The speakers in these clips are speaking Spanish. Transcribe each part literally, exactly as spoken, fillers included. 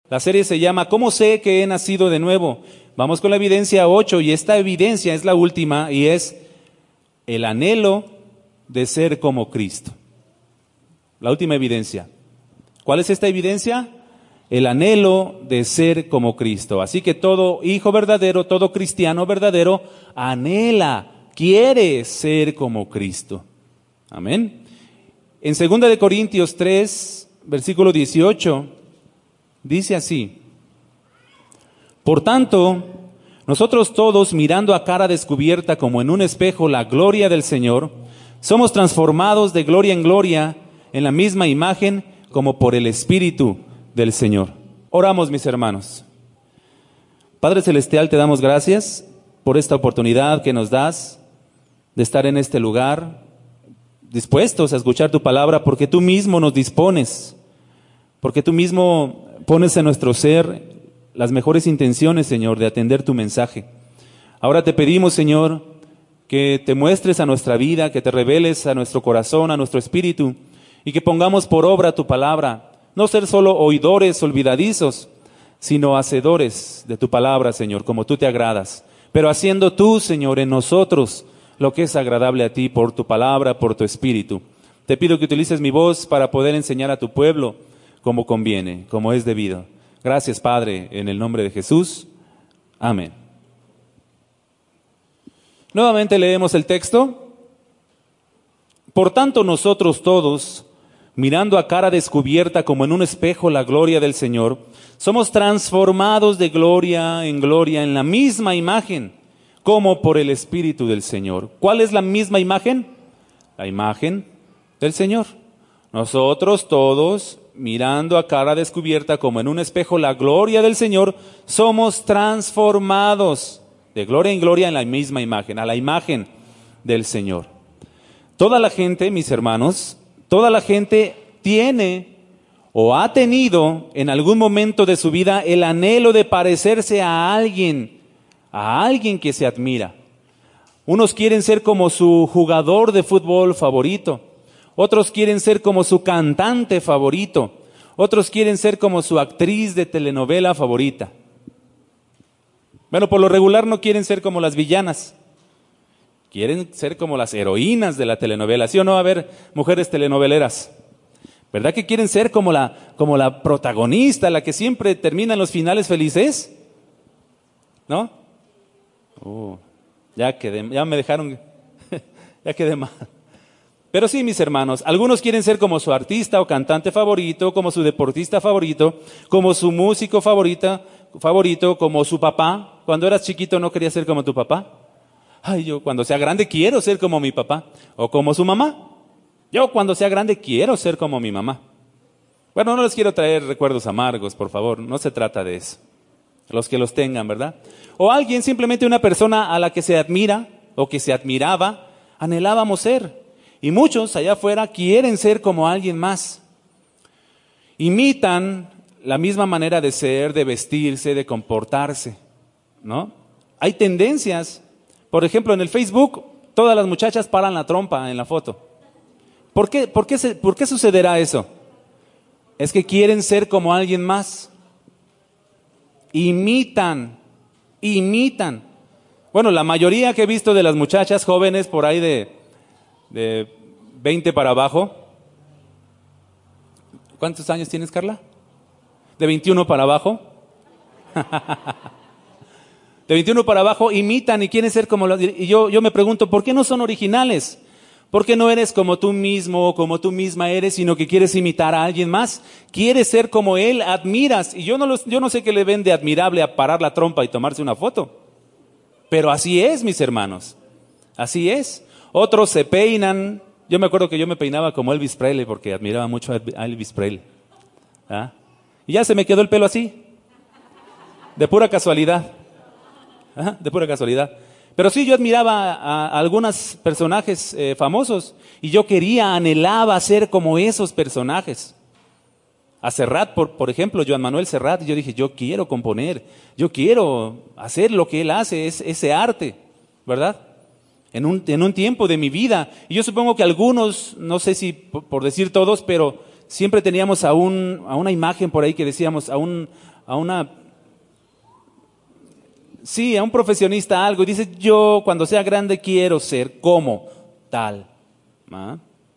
La serie se llama ¿Cómo sé que he nacido de nuevo? Vamos con la evidencia ocho, y esta evidencia es la última, y es el anhelo de ser como Cristo. La última evidencia. ¿Cuál es esta evidencia? El anhelo de ser como Cristo. Así que todo hijo verdadero, todo cristiano verdadero, anhela, quiere ser como Cristo. Amén. En segunda de Corintios tres, versículo dieciocho, dice así: por tanto, nosotros todos, mirando a cara descubierta como en un espejo la gloria del Señor, somos transformados de gloria en gloria en la misma imagen como por el Espíritu del Señor. Oramos, mis hermanos. Padre Celestial, te damos gracias por esta oportunidad que nos das de estar en este lugar, dispuestos a escuchar tu palabra, porque tú mismo nos dispones, porque tú mismo pones en nuestro ser las mejores intenciones, Señor, de atender tu mensaje. Ahora te pedimos, Señor, que te muestres a nuestra vida, que te reveles a nuestro corazón, a nuestro espíritu, y que pongamos por obra tu palabra. No ser solo oidores olvidadizos, sino hacedores de tu palabra, Señor, como tú te agradas. Pero haciendo tú, Señor, en nosotros lo que es agradable a ti por tu palabra, por tu espíritu. Te pido que utilices mi voz para poder enseñar a tu pueblo como conviene, como es debido. Gracias, Padre, en el nombre de Jesús. Amén. Nuevamente leemos el texto. Por tanto, nosotros todos, mirando a cara descubierta como en un espejo la gloria del Señor, somos transformados de gloria en gloria en la misma imagen, como por el Espíritu del Señor. ¿Cuál es la misma imagen? La imagen del Señor. Nosotros todos, mirando a cara descubierta como en un espejo la gloria del Señor, somos transformados de gloria en gloria en la misma imagen, a la imagen del Señor. Toda la gente, mis hermanos, toda la gente tiene o ha tenido en algún momento de su vida el anhelo de parecerse a alguien, a alguien que se admira. Unos quieren ser como su jugador de fútbol favorito, otros quieren ser como su cantante favorito, otros quieren ser como su actriz de telenovela favorita. Bueno, por lo regular no quieren ser como las villanas, quieren ser como las heroínas de la telenovela. ¿Sí o no? A ver, mujeres telenoveleras, ¿verdad que quieren ser como la, como la protagonista, la que siempre termina en los finales felices? ¿No? Uh, ya quedé, ya me dejaron, ya quedé mal. Pero sí, mis hermanos, algunos quieren ser como su artista o cantante favorito, como su deportista favorito, como su músico favorita, favorito, como su papá. Cuando eras chiquito no querías ser como tu papá. Ay, yo cuando sea grande quiero ser como mi papá. O como su mamá. Yo cuando sea grande quiero ser como mi mamá. Bueno, no les quiero traer recuerdos amargos, por favor, no se trata de eso. Los que los tengan, ¿verdad? O alguien, simplemente una persona a la que se admira o que se admiraba, anhelábamos ser. Y muchos allá afuera quieren ser como alguien más. Imitan la misma manera de ser, de vestirse, de comportarse, ¿no? Hay tendencias. Por ejemplo, en el Facebook, todas las muchachas paran la trompa en la foto. ¿Por qué, por qué, se, por qué sucederá eso? Es que quieren ser como alguien más. Imitan, imitan. Bueno, la mayoría que he visto de las muchachas jóvenes por ahí de, de veinte para abajo. ¿Cuántos años tienes, Carla? De veintiuno para abajo. De veintiuno para abajo imitan y quieren ser como los... Y yo, yo me pregunto, ¿por qué no son originales? ¿Por qué no eres como tú mismo o como tú misma eres, sino que quieres imitar a alguien más? Quieres ser como él, admiras. Y yo no, los, yo no sé qué le ven de admirable a parar la trompa y tomarse una foto. Pero así es, mis hermanos. Así es. Otros se peinan. Yo me acuerdo que yo me peinaba como Elvis Presley porque admiraba mucho a Elvis Presley. ¿Ah? Y ya se me quedó el pelo así. De pura casualidad. ¿Ah? De pura casualidad. Pero sí, yo admiraba a, a algunos personajes eh, famosos y yo quería, anhelaba ser como esos personajes. A Serrat, por, por ejemplo, Joan Manuel Serrat, yo dije, yo quiero componer, yo quiero hacer lo que él hace, es, ese arte, ¿verdad? En un, en un tiempo de mi vida. Y yo supongo que algunos, no sé si por, por decir todos, pero siempre teníamos a, un, a una imagen por ahí que decíamos, a, un, a una... Sí, a un profesionista algo, y dice, yo cuando sea grande quiero ser como tal. ¿Ah?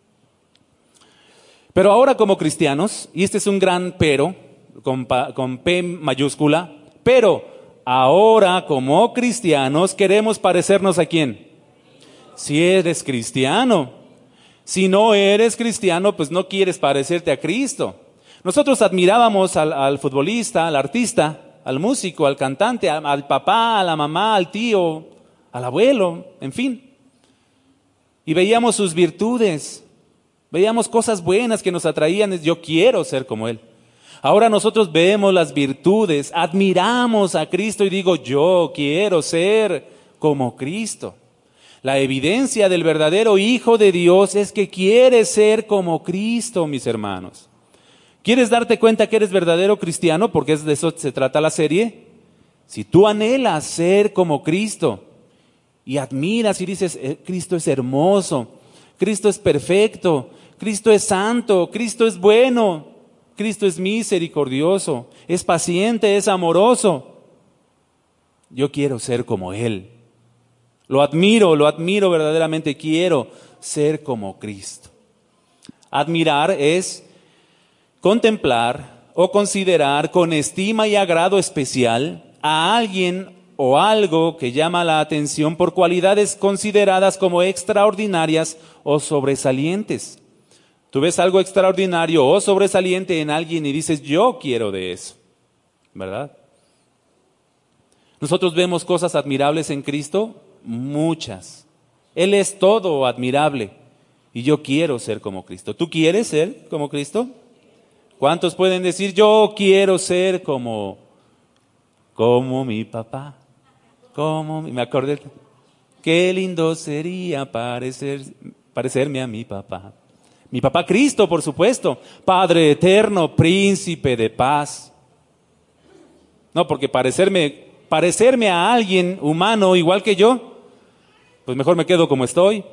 Pero ahora como cristianos, y este es un gran pero, con, con P mayúscula, pero ahora como cristianos queremos parecernos ¿a quién? Si eres cristiano. Si no eres cristiano, pues no quieres parecerte a Cristo. Nosotros admirábamos al, al futbolista, al artista, al músico, al cantante, al, al papá, a la mamá, al tío, al abuelo, en fin. Y veíamos sus virtudes, veíamos cosas buenas que nos atraían. Yo quiero ser como él. Ahora nosotros vemos las virtudes, admiramos a Cristo y digo, yo quiero ser como Cristo. La evidencia del verdadero Hijo de Dios es que quiere ser como Cristo, mis hermanos. ¿Quieres darte cuenta que eres verdadero cristiano? Porque de eso se trata la serie. Si tú anhelas ser como Cristo y admiras y dices, Cristo es hermoso, Cristo es perfecto, Cristo es santo, Cristo es bueno, Cristo es misericordioso, es paciente, es amoroso. Yo quiero ser como Él. Lo admiro, lo admiro verdaderamente, quiero ser como Cristo. Admirar es contemplar o considerar con estima y agrado especial a alguien o algo que llama la atención por cualidades consideradas como extraordinarias o sobresalientes. Tú ves algo extraordinario o sobresaliente en alguien y dices, yo quiero de eso, ¿verdad? Nosotros vemos cosas admirables en Cristo, muchas. Él es todo admirable y yo quiero ser como Cristo. ¿Tú quieres ser como Cristo? ¿Cuántos pueden decir, yo quiero ser como, como mi papá? Como mi, me acordé, qué lindo sería parecer, parecerme a mi papá. Mi papá Cristo, por supuesto, Padre eterno, príncipe de paz. No, porque parecerme, parecerme a alguien humano igual que yo, pues mejor me quedo como estoy.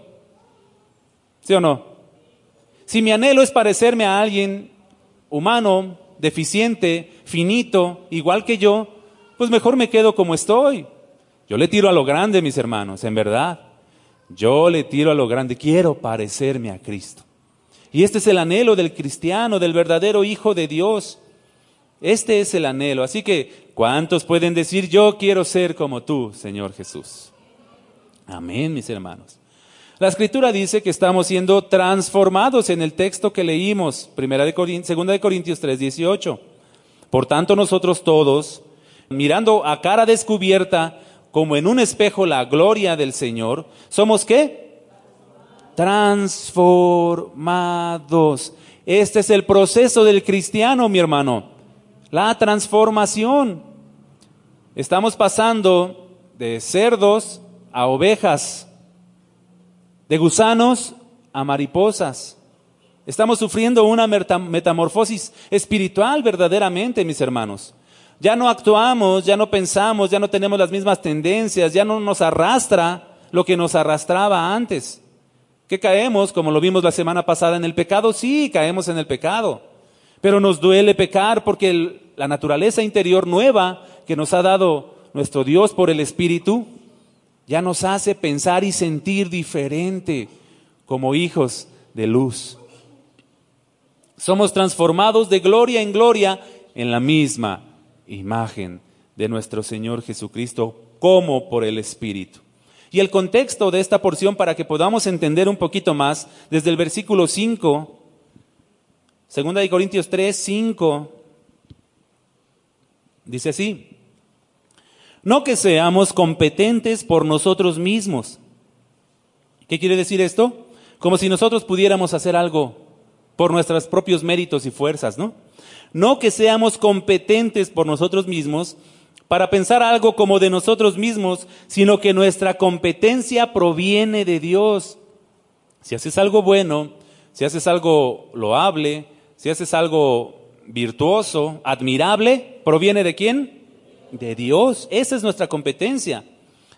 ¿Sí o no? Si mi anhelo es parecerme a alguien humano, deficiente, finito, igual que yo, pues mejor me quedo como estoy. Yo le tiro a lo grande, mis hermanos, en verdad. Yo le tiro a lo grande, quiero parecerme a Cristo. Y este es el anhelo del cristiano, del verdadero Hijo de Dios. Este es el anhelo. Así que, ¿cuántos pueden decir, yo quiero ser como tú, Señor Jesús? Amén, mis hermanos. La Escritura dice que estamos siendo transformados en el texto que leímos, Primera de Corintios, Segunda de Corintios tres, dieciocho. Por tanto, nosotros todos, mirando a cara descubierta, como en un espejo la gloria del Señor, ¿somos qué? Transformados. Este es el proceso del cristiano, mi hermano. La transformación. Estamos pasando de cerdos a ovejas, de gusanos a mariposas. Estamos sufriendo una metamorfosis espiritual verdaderamente, mis hermanos. Ya no actuamos, ya no pensamos, ya no tenemos las mismas tendencias, ya no nos arrastra lo que nos arrastraba antes. ¿Qué caemos? Como lo vimos la semana pasada en el pecado, sí, caemos en el pecado. Pero nos duele pecar porque el, la naturaleza interior nueva que nos ha dado nuestro Dios por el Espíritu, ya nos hace pensar y sentir diferente como hijos de luz. Somos transformados de gloria en gloria en la misma imagen de nuestro Señor Jesucristo, como por el Espíritu. Y el contexto de esta porción, para que podamos entender un poquito más, desde el versículo cinco, Segunda de Corintios tres, cinco, dice así: no que seamos competentes por nosotros mismos. ¿Qué quiere decir esto? Como si nosotros pudiéramos hacer algo por nuestros propios méritos y fuerzas, ¿no? No que seamos competentes por nosotros mismos para pensar algo como de nosotros mismos, sino que nuestra competencia proviene de Dios. Si haces algo bueno, si haces algo loable, si haces algo virtuoso, admirable, ¿proviene de quién? De Dios. Esa es nuestra competencia.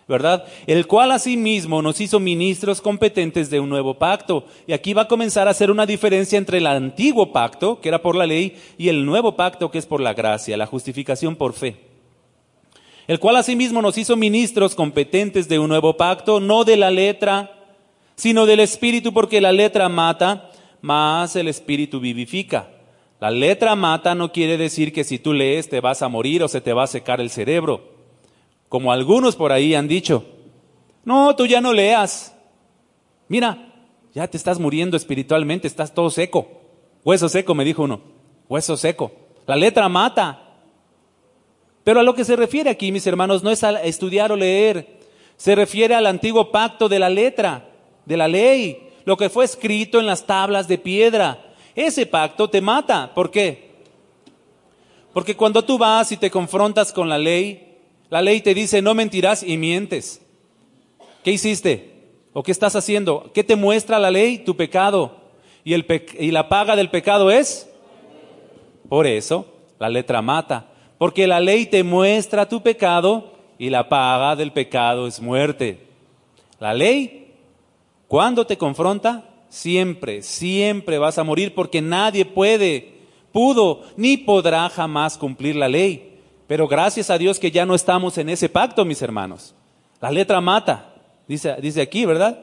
¿verdad? El cual asimismo nos hizo ministros competentes de un nuevo pacto. Y aquí va a comenzar a hacer una diferencia entre el antiguo pacto, que era por la ley, y el nuevo pacto, que es por la gracia, la justificación por fe. El cual asimismo nos hizo ministros competentes de un nuevo pacto, no de la letra, sino del Espíritu, porque la letra mata, mas el Espíritu vivifica. La letra mata no quiere decir que si tú lees te vas a morir o se te va a secar el cerebro, como algunos por ahí han dicho. No, tú ya no leas. Mira, ya te estás muriendo espiritualmente, estás todo seco. Hueso seco, me dijo uno. Hueso seco. La letra mata. Pero a lo que se refiere aquí, mis hermanos, no es a estudiar o leer. Se refiere al antiguo pacto de la letra, de la ley, lo que fue escrito en las tablas de piedra. Ese pacto te mata. ¿Por qué? Porque cuando tú vas y te confrontas con la ley, la ley te dice no mentirás y mientes. ¿Qué hiciste? ¿O qué estás haciendo? ¿Qué te muestra la ley? Tu pecado. ¿Y, el pe- y la paga del pecado es? Por eso la letra mata. Porque la ley te muestra tu pecado y la paga del pecado es muerte. La ley, cuando te confronta, siempre, siempre vas a morir, porque nadie puede, pudo, ni podrá jamás cumplir la ley. Pero gracias a Dios que ya no estamos en ese pacto, mis hermanos. La letra mata, dice, dice aquí, ¿verdad?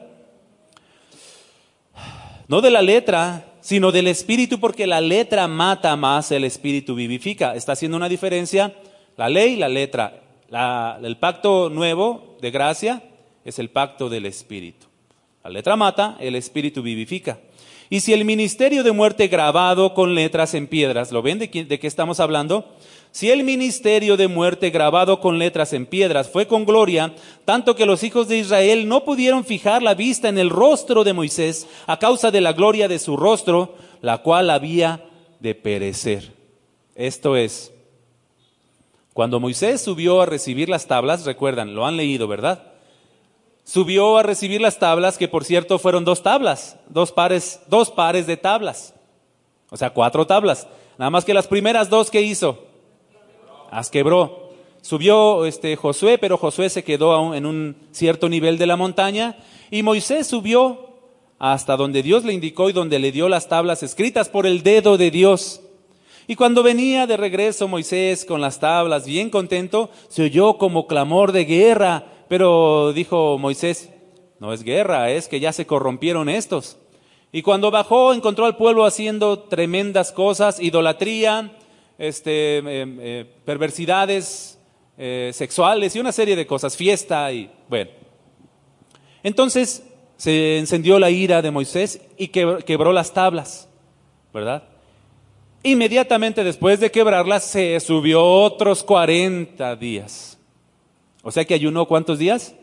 No de la letra, sino del Espíritu, porque la letra mata, más el Espíritu vivifica. Está haciendo una diferencia la ley, la letra. La, el pacto nuevo de gracia es el pacto del Espíritu. La letra mata, el Espíritu vivifica. Y si el ministerio de muerte grabado con letras en piedras, ¿lo ven de qué, de qué estamos hablando? Si el ministerio de muerte grabado con letras en piedras fue con gloria, tanto que los hijos de Israel no pudieron fijar la vista en el rostro de Moisés a causa de la gloria de su rostro, la cual había de perecer. Esto es, cuando Moisés subió a recibir las tablas, recuerdan, lo han leído, ¿verdad? Subió a recibir las tablas, que por cierto fueron dos tablas, dos pares, dos pares de tablas, o sea, cuatro tablas. Nada más que las primeras dos, ¿qué hizo? Las quebró. Subió este, Josué, pero Josué se quedó en un cierto nivel de la montaña, y Moisés subió hasta donde Dios le indicó y donde le dio las tablas escritas por el dedo de Dios. Y cuando venía de regreso Moisés con las tablas, bien contento, se oyó como clamor de guerra. Pero dijo Moisés, no es guerra, es que ya se corrompieron estos. Y cuando bajó, encontró al pueblo haciendo tremendas cosas, idolatría, este, eh, eh, perversidades eh, sexuales y una serie de cosas, fiesta y bueno. Entonces se encendió la ira de Moisés y quebró las tablas, ¿verdad? Inmediatamente después de quebrarlas se subió otros cuarenta días. O sea que ayunó ¿cuántos días?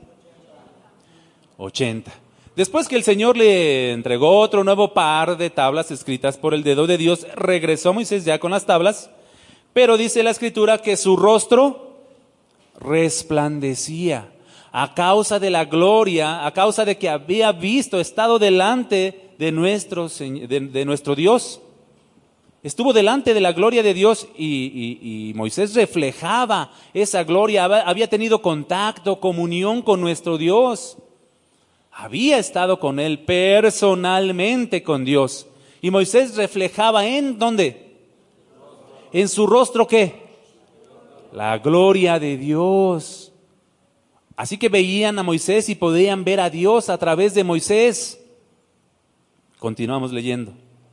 ochenta. Después que el Señor le entregó otro nuevo par de tablas escritas por el dedo de Dios, regresó Moisés ya con las tablas, pero dice la Escritura que su rostro resplandecía a causa de la gloria, a causa de que había visto, estado delante de nuestro, de, de nuestro Dios. Estuvo delante de la gloria de Dios y, y, y Moisés reflejaba esa gloria, había tenido contacto, comunión con nuestro Dios. Había estado con él personalmente con Dios. Y Moisés reflejaba en ¿dónde? En su rostro ¿qué? La gloria de Dios. Así que veían a Moisés y podían ver a Dios a través de Moisés. Continuamos leyendo.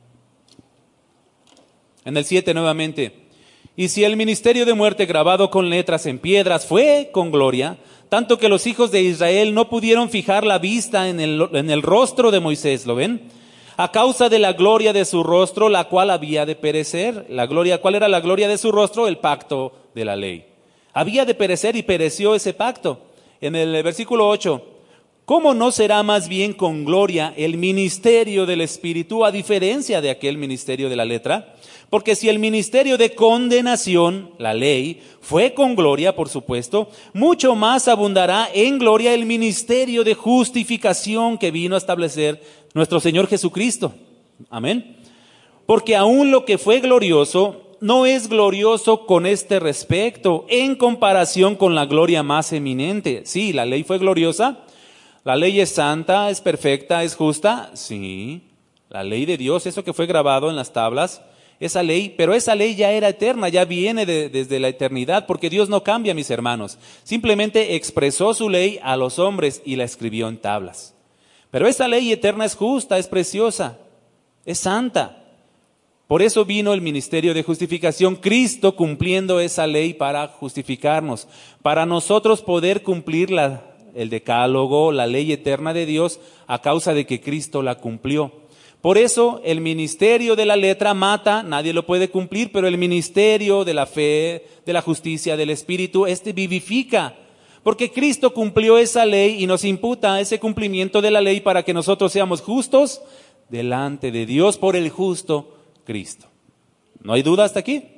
En el siete nuevamente. Y si el ministerio de muerte grabado con letras en piedras fue con gloria, tanto que los hijos de Israel no pudieron fijar la vista en el, en el rostro de Moisés, ¿lo ven? A causa de la gloria de su rostro, la cual había de perecer. La gloria, ¿cuál era la gloria de su rostro? El pacto de la ley. Había de perecer y pereció ese pacto. En el versículo ocho, ¿cómo no será más bien con gloria el ministerio del Espíritu a diferencia de aquel ministerio de la letra? Porque si el ministerio de condenación, la ley, fue con gloria, por supuesto, mucho más abundará en gloria el ministerio de justificación que vino a establecer nuestro Señor Jesucristo. Amén. Porque aún lo que fue glorioso no es glorioso con este respecto, en comparación con la gloria más eminente. Sí, la ley fue gloriosa, la ley es santa, es perfecta, es justa. Sí, la ley de Dios, eso que fue grabado en las tablas, esa ley, pero esa ley ya era eterna, ya viene de, desde la eternidad, porque Dios no cambia, mis hermanos. Simplemente expresó su ley a los hombres y la escribió en tablas. Pero esa ley eterna es justa, es preciosa, es santa. Por eso vino el ministerio de justificación, Cristo cumpliendo esa ley para justificarnos, para nosotros poder cumplir la, el decálogo, la ley eterna de Dios, a causa de que Cristo la cumplió. Por eso el ministerio de la letra mata, nadie lo puede cumplir, pero el ministerio de la fe, de la justicia, del Espíritu, este vivifica. Porque Cristo cumplió esa ley y nos imputa ese cumplimiento de la ley para que nosotros seamos justos delante de Dios por el justo Cristo. ¿No hay duda hasta aquí?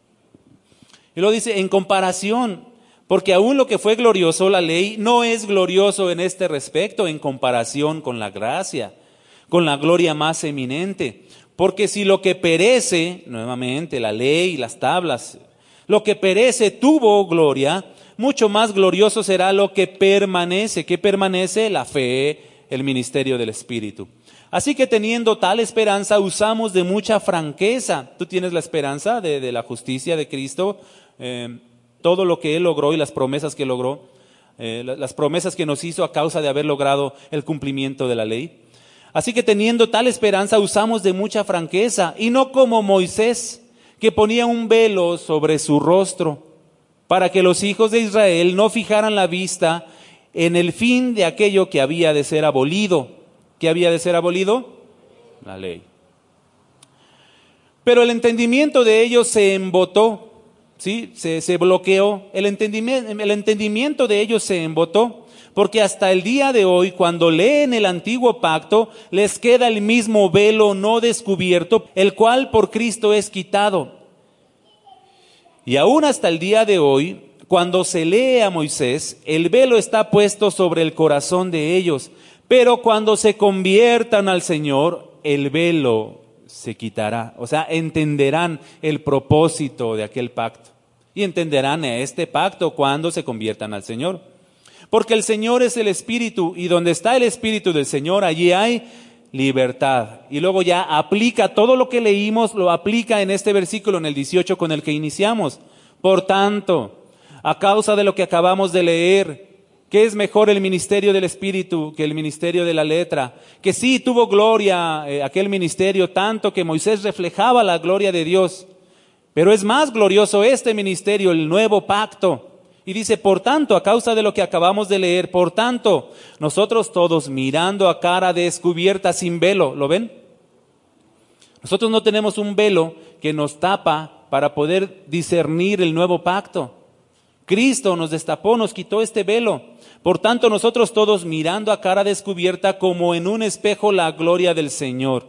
Y lo dice en comparación, porque aún lo que fue glorioso, la ley, no es glorioso en este respecto en comparación con la gracia, con la gloria más eminente. Porque si lo que perece, nuevamente la ley, las tablas, lo que perece tuvo gloria, mucho más glorioso será lo que permanece. ¿Qué permanece? La fe, el ministerio del Espíritu. Así que teniendo tal esperanza, usamos de mucha franqueza. Tú tienes la esperanza de, de la justicia de Cristo, eh, todo lo que Él logró y las promesas que logró, eh, las promesas que nos hizo a causa de haber logrado el cumplimiento de la ley. Así que teniendo tal esperanza, usamos de mucha franqueza, y no como Moisés, que ponía un velo sobre su rostro, para que los hijos de Israel no fijaran la vista en el fin de aquello que había de ser abolido. ¿Qué había de ser abolido? La ley. Pero el entendimiento de ellos se embotó, ¿sí? se, se bloqueó, el entendimiento, el entendimiento de ellos se embotó. Porque hasta el día de hoy, cuando leen el antiguo pacto, les queda el mismo velo no descubierto, el cual por Cristo es quitado. Y aún hasta el día de hoy, cuando se lee a Moisés, el velo está puesto sobre el corazón de ellos. Pero cuando se conviertan al Señor, el velo se quitará. O sea, entenderán el propósito de aquel pacto. Y entenderán este pacto cuando se conviertan al Señor. Porque el Señor es el Espíritu, y donde está el Espíritu del Señor, allí hay libertad. Y luego ya aplica todo lo que leímos, lo aplica en este versículo, en el dieciocho con el que iniciamos. Por tanto, a causa de lo que acabamos de leer, ¿qué es mejor el ministerio del Espíritu que el ministerio de la letra? Que sí tuvo gloria eh, aquel ministerio, tanto que Moisés reflejaba la gloria de Dios. Pero es más glorioso este ministerio, el nuevo pacto. Y dice, por tanto, a causa de lo que acabamos de leer, por tanto, nosotros todos mirando a cara descubierta sin velo, ¿lo ven? Nosotros no tenemos un velo que nos tapa para poder discernir el nuevo pacto. Cristo nos destapó, nos quitó este velo. Por tanto, nosotros todos mirando a cara descubierta como en un espejo la gloria del Señor.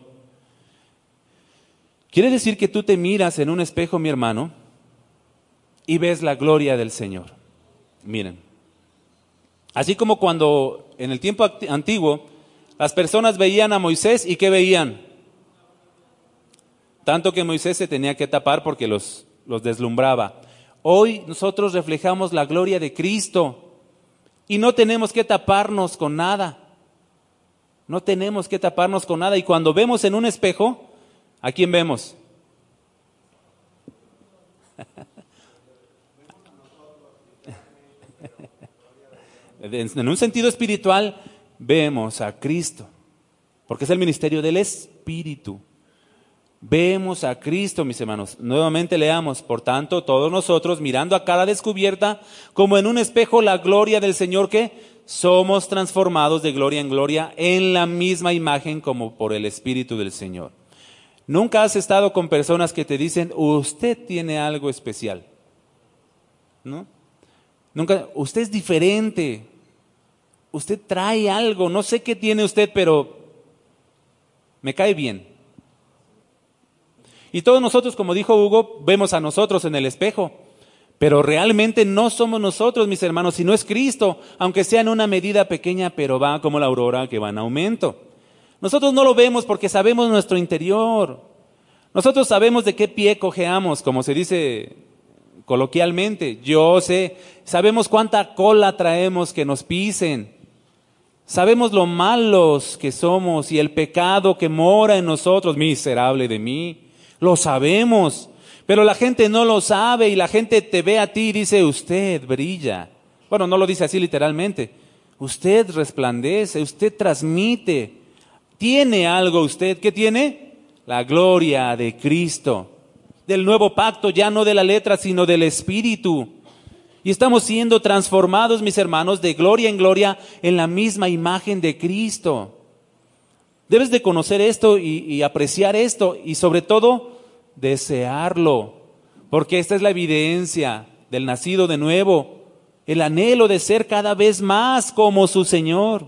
Quiere decir que tú te miras en un espejo, mi hermano, y ves la gloria del Señor. Miren, así como cuando en el tiempo antiguo las personas veían a Moisés, ¿y qué veían? Tanto que Moisés se tenía que tapar porque los, los deslumbraba. Hoy nosotros reflejamos la gloria de Cristo y no tenemos que taparnos con nada. No tenemos que taparnos con nada. Y cuando vemos en un espejo, ¿a quién vemos? En un sentido espiritual, vemos a Cristo, porque es el ministerio del Espíritu. Vemos a Cristo, mis hermanos. Nuevamente leamos, por tanto, todos nosotros, mirando a cara descubierta, como en un espejo, la gloria del Señor, que somos transformados de gloria en gloria en la misma imagen como por el Espíritu del Señor. Nunca has estado con personas que te dicen, usted tiene algo especial, ¿no? Nunca, usted es diferente. Usted trae algo, no sé qué tiene usted, pero me cae bien. Y todos nosotros, como dijo Hugo, vemos a nosotros en el espejo, pero realmente no somos nosotros, mis hermanos, sino es Cristo, aunque sea en una medida pequeña, pero va como la aurora que va en aumento. Nosotros no lo vemos porque sabemos nuestro interior. Nosotros sabemos de qué pie cojeamos, como se dice coloquialmente. Yo sé, sabemos cuánta cola traemos que nos pisen. Sabemos lo malos que somos y el pecado que mora en nosotros, miserable de mí. Lo sabemos, pero la gente no lo sabe y la gente te ve a ti y dice, usted brilla. Bueno, no lo dice así literalmente. Usted resplandece, usted transmite. Tiene algo usted. ¿Qué tiene? La gloria de Cristo. Del nuevo pacto, ya no de la letra, sino del Espíritu. Y estamos siendo transformados, mis hermanos, de gloria en gloria en la misma imagen de Cristo. Debes de conocer esto y, y apreciar esto y sobre todo desearlo, porque esta es la evidencia del nacido de nuevo, el anhelo de ser cada vez más como su Señor.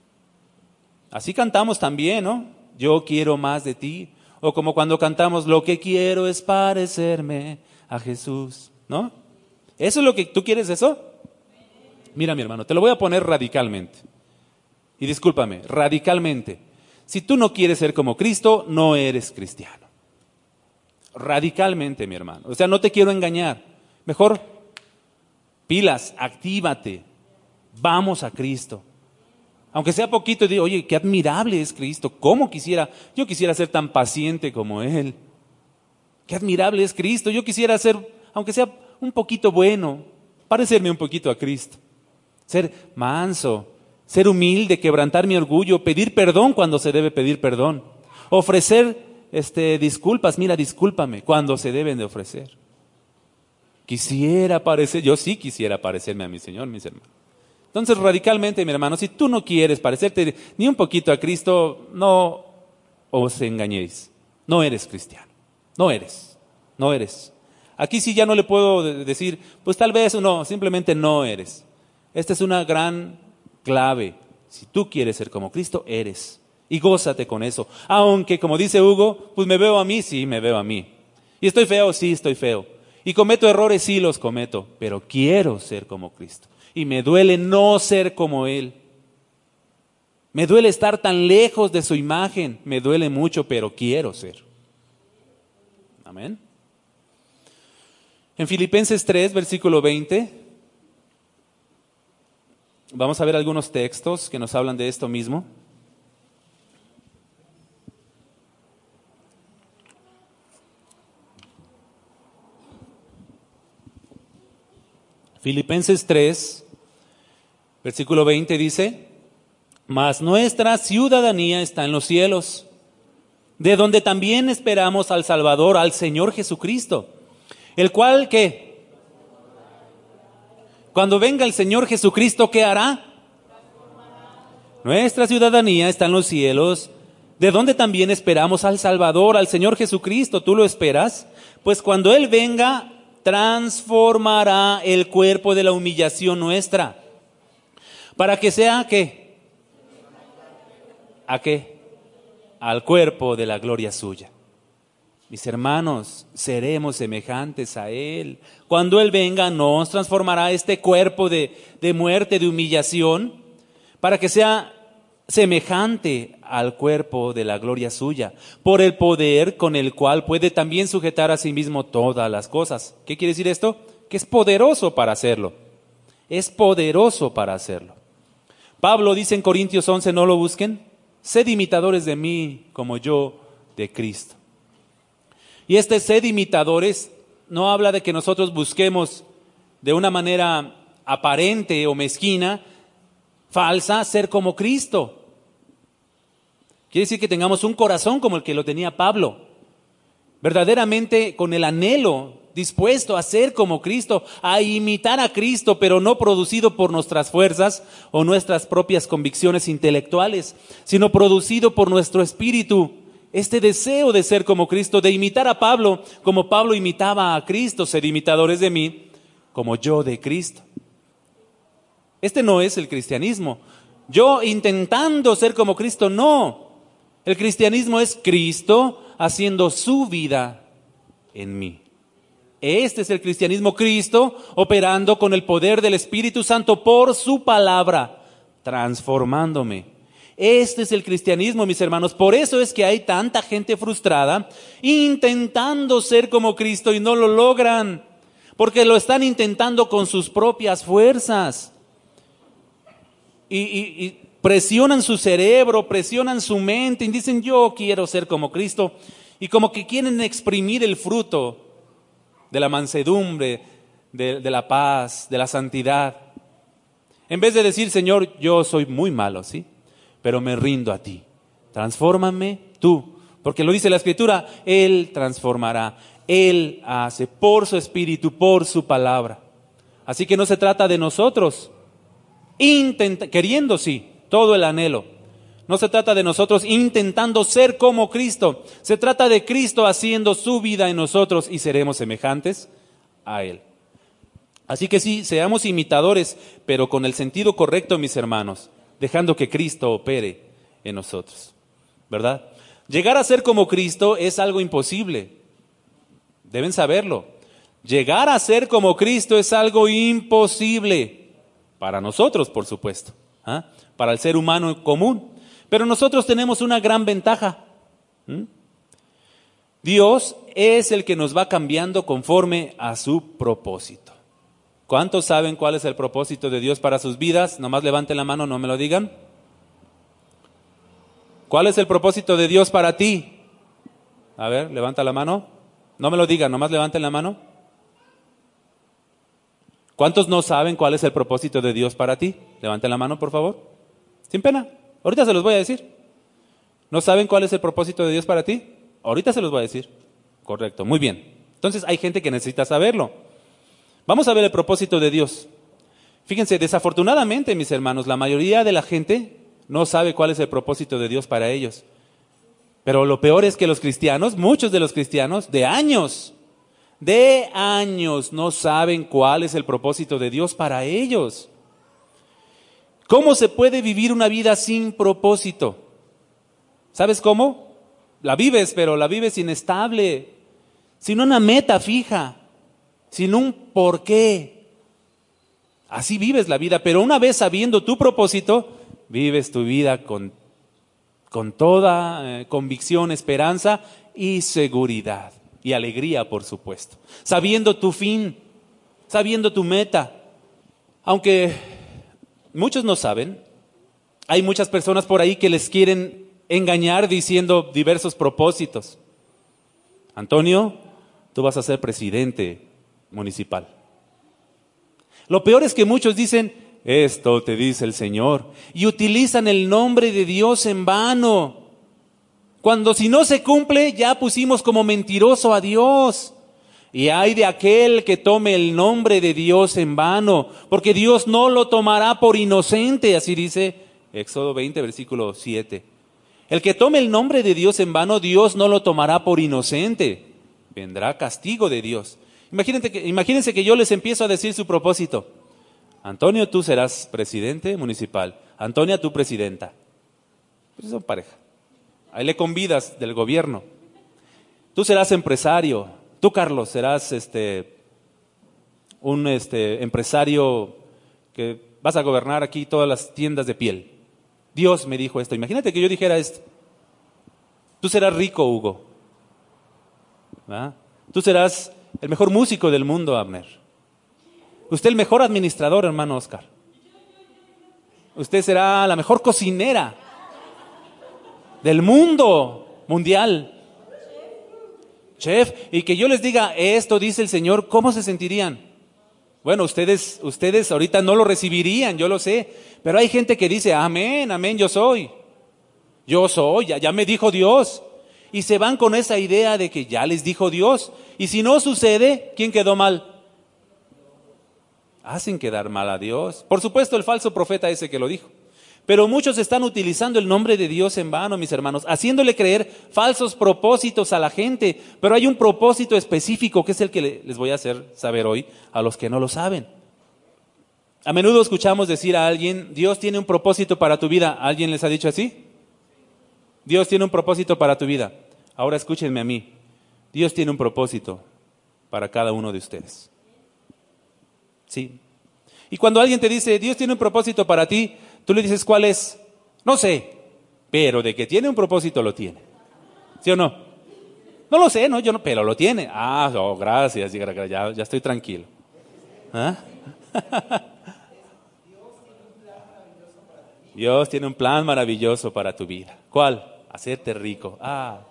Así cantamos también, ¿no? Yo quiero más de ti. O como cuando cantamos, lo que quiero es parecerme a Jesús, ¿no? ¿Eso es lo que tú quieres, eso? Mira, mi hermano, te lo voy a poner radicalmente. Y discúlpame, radicalmente. Si tú no quieres ser como Cristo, no eres cristiano. Radicalmente, mi hermano. O sea, no te quiero engañar. Mejor, pilas, actívate. Vamos a Cristo. Aunque sea poquito, digo, oye, qué admirable es Cristo. ¿Cómo quisiera? Yo quisiera ser tan paciente como Él. Qué admirable es Cristo. Yo quisiera ser, aunque sea un poquito bueno, parecerme un poquito a Cristo. Ser manso, ser humilde, quebrantar mi orgullo, pedir perdón cuando se debe pedir perdón. Ofrecer este, disculpas, mira, discúlpame, cuando se deben de ofrecer. Quisiera parecer, yo sí quisiera parecerme a mi Señor, mis hermanos. Entonces, radicalmente, mi hermano, si tú no quieres parecerte ni un poquito a Cristo, no os engañéis. No eres cristiano. No eres. No eres. Aquí sí ya no le puedo decir, pues tal vez o no, simplemente no eres. Esta es una gran clave. Si tú quieres ser como Cristo, eres. Y gózate con eso. Aunque, como dice Hugo, pues me veo a mí, sí, me veo a mí. Y estoy feo, sí, estoy feo. Y cometo errores, sí, los cometo. Pero quiero ser como Cristo. Y me duele no ser como Él. Me duele estar tan lejos de su imagen. Me duele mucho, pero quiero ser. Amén. En Filipenses tres, versículo veinte, vamos a ver algunos textos que nos hablan de esto mismo. Filipenses tres, versículo veinte dice, mas nuestra ciudadanía está en los cielos, de donde también esperamos al Salvador, al Señor Jesucristo, el cual, ¿qué? Cuando venga el Señor Jesucristo, ¿qué hará? Nuestra ciudadanía está en los cielos, de donde también esperamos al Salvador, al Señor Jesucristo. ¿Tú lo esperas? Pues cuando Él venga, transformará el cuerpo de la humillación nuestra, para que sea, ¿qué? ¿A qué? Al cuerpo de la gloria suya. Mis hermanos, seremos semejantes a Él. Cuando Él venga, nos transformará este cuerpo de, de muerte, de humillación, para que sea semejante al cuerpo de la gloria suya, por el poder con el cual puede también sujetar a sí mismo todas las cosas. ¿Qué quiere decir esto? Que es poderoso para hacerlo. Es poderoso para hacerlo. Pablo dice en Corintios once, no lo busquen, sed imitadores de mí como yo de Cristo. Y este sed imitadores no habla de que nosotros busquemos de una manera aparente o mezquina, falsa, ser como Cristo. Quiere decir que tengamos un corazón como el que lo tenía Pablo, verdaderamente con el anhelo, dispuesto a ser como Cristo, a imitar a Cristo, pero no producido por nuestras fuerzas o nuestras propias convicciones intelectuales, sino producido por nuestro espíritu. Este deseo de ser como Cristo, de imitar a Pablo, como Pablo imitaba a Cristo, ser imitadores de mí, como yo de Cristo. Este no es el cristianismo. Yo intentando ser como Cristo, no. El cristianismo es Cristo haciendo su vida en mí. Este es el cristianismo, Cristo operando con el poder del Espíritu Santo por su palabra, transformándome. Este es el cristianismo, mis hermanos. Por eso es que hay tanta gente frustrada intentando ser como Cristo y no lo logran, porque lo están intentando con sus propias fuerzas. Y, y, y presionan su cerebro, presionan su mente y dicen, yo quiero ser como Cristo. Y como que quieren exprimir el fruto de la mansedumbre, de, de la paz, de la santidad. En vez de decir, Señor, yo soy muy malo, ¿sí? Pero me rindo a ti. Transfórmame tú. Porque lo dice la Escritura, Él transformará. Él hace por su Espíritu, por su palabra. Así que no se trata de nosotros, intenta, queriendo sí, todo el anhelo. No se trata de nosotros intentando ser como Cristo. Se trata de Cristo haciendo su vida en nosotros y seremos semejantes a Él. Así que sí, seamos imitadores, pero con el sentido correcto, mis hermanos, dejando que Cristo opere en nosotros, ¿verdad? Llegar a ser como Cristo es algo imposible, deben saberlo. Llegar a ser como Cristo es algo imposible, para nosotros, por supuesto, ¿ah? Para el ser humano común. Pero nosotros tenemos una gran ventaja. ¿Mm? Dios es el que nos va cambiando conforme a su propósito. ¿Cuántos saben cuál es el propósito de Dios para sus vidas? Nomás levanten la mano, no me lo digan. ¿Cuál es el propósito de Dios para ti? A ver, levanta la mano. No me lo digan, nomás levanten la mano. ¿Cuántos no saben cuál es el propósito de Dios para ti? Levanten la mano, por favor. Sin pena. Ahorita se los voy a decir. ¿No saben cuál es el propósito de Dios para ti? Ahorita se los voy a decir. Correcto, muy bien. Entonces hay gente que necesita saberlo. Vamos a ver el propósito de Dios. Fíjense, desafortunadamente, mis hermanos, la mayoría de la gente no sabe cuál es el propósito de Dios para ellos. Pero lo peor es que los cristianos, muchos de los cristianos, de años, de años no saben cuál es el propósito de Dios para ellos. ¿Cómo se puede vivir una vida sin propósito? ¿Sabes cómo? La vives, pero la vives inestable, sin una meta fija, sin un porqué. Así vives la vida, pero una vez sabiendo tu propósito, vives tu vida con, con toda eh, convicción, esperanza y seguridad. Y alegría, por supuesto. Sabiendo tu fin, sabiendo tu meta. Aunque muchos no saben, hay muchas personas por ahí que les quieren engañar diciendo diversos propósitos. Antonio, tú vas a ser presidente municipal. Lo peor es que muchos dicen, esto te dice el Señor, y utilizan el nombre de Dios en vano. Cuando si no se cumple, ya pusimos como mentiroso a Dios. Y hay de aquel que tome el nombre de Dios en vano, porque Dios no lo tomará por inocente, así dice Éxodo veinte, versículo siete. El que tome el nombre de Dios en vano, Dios no lo tomará por inocente. Vendrá castigo de Dios. Imagínense que, imagínense que yo les empiezo a decir su propósito. Antonio, tú serás presidente municipal. Antonia, tú presidenta. Pues son pareja. Ahí le convidas del gobierno. Tú serás empresario. Tú, Carlos, serás este, un este, empresario que vas a gobernar aquí todas las tiendas de piel. Dios me dijo esto. Imagínate que yo dijera esto. Tú serás rico, Hugo. ¿Ah? Tú serás el mejor músico del mundo, Abner. Usted el mejor administrador, hermano Oscar. Usted será la mejor cocinera del mundo mundial. Chef, y que yo les diga, esto dice el Señor, ¿cómo se sentirían? Bueno, ustedes, ustedes ahorita no lo recibirían, yo lo sé, pero hay gente que dice, amén, amén, yo soy. Yo soy, ya, ya me dijo Dios. Y se van con esa idea de que ya les dijo Dios. Y si no sucede, ¿quién quedó mal? Hacen quedar mal a Dios. Por supuesto, el falso profeta ese que lo dijo. Pero muchos están utilizando el nombre de Dios en vano, mis hermanos, haciéndole creer falsos propósitos a la gente. Pero hay un propósito específico que es el que les voy a hacer saber hoy a los que no lo saben. A menudo escuchamos decir a alguien, Dios tiene un propósito para tu vida. ¿Alguien les ha dicho así? Dios tiene un propósito para tu vida. Ahora escúchenme a mí. Dios tiene un propósito para cada uno de ustedes. Sí. Y cuando alguien te dice, Dios tiene un propósito para ti, tú le dices, ¿cuál es? No sé. pero de que tiene un propósito lo tiene. ¿Sí o no? No lo sé, no, yo no, pero lo tiene. Ah, oh, gracias, ya, ya, ya estoy tranquilo. ¿Ah? Dios tiene un plan maravilloso para tu vida. ¿Cuál? Hacerte rico. Ah,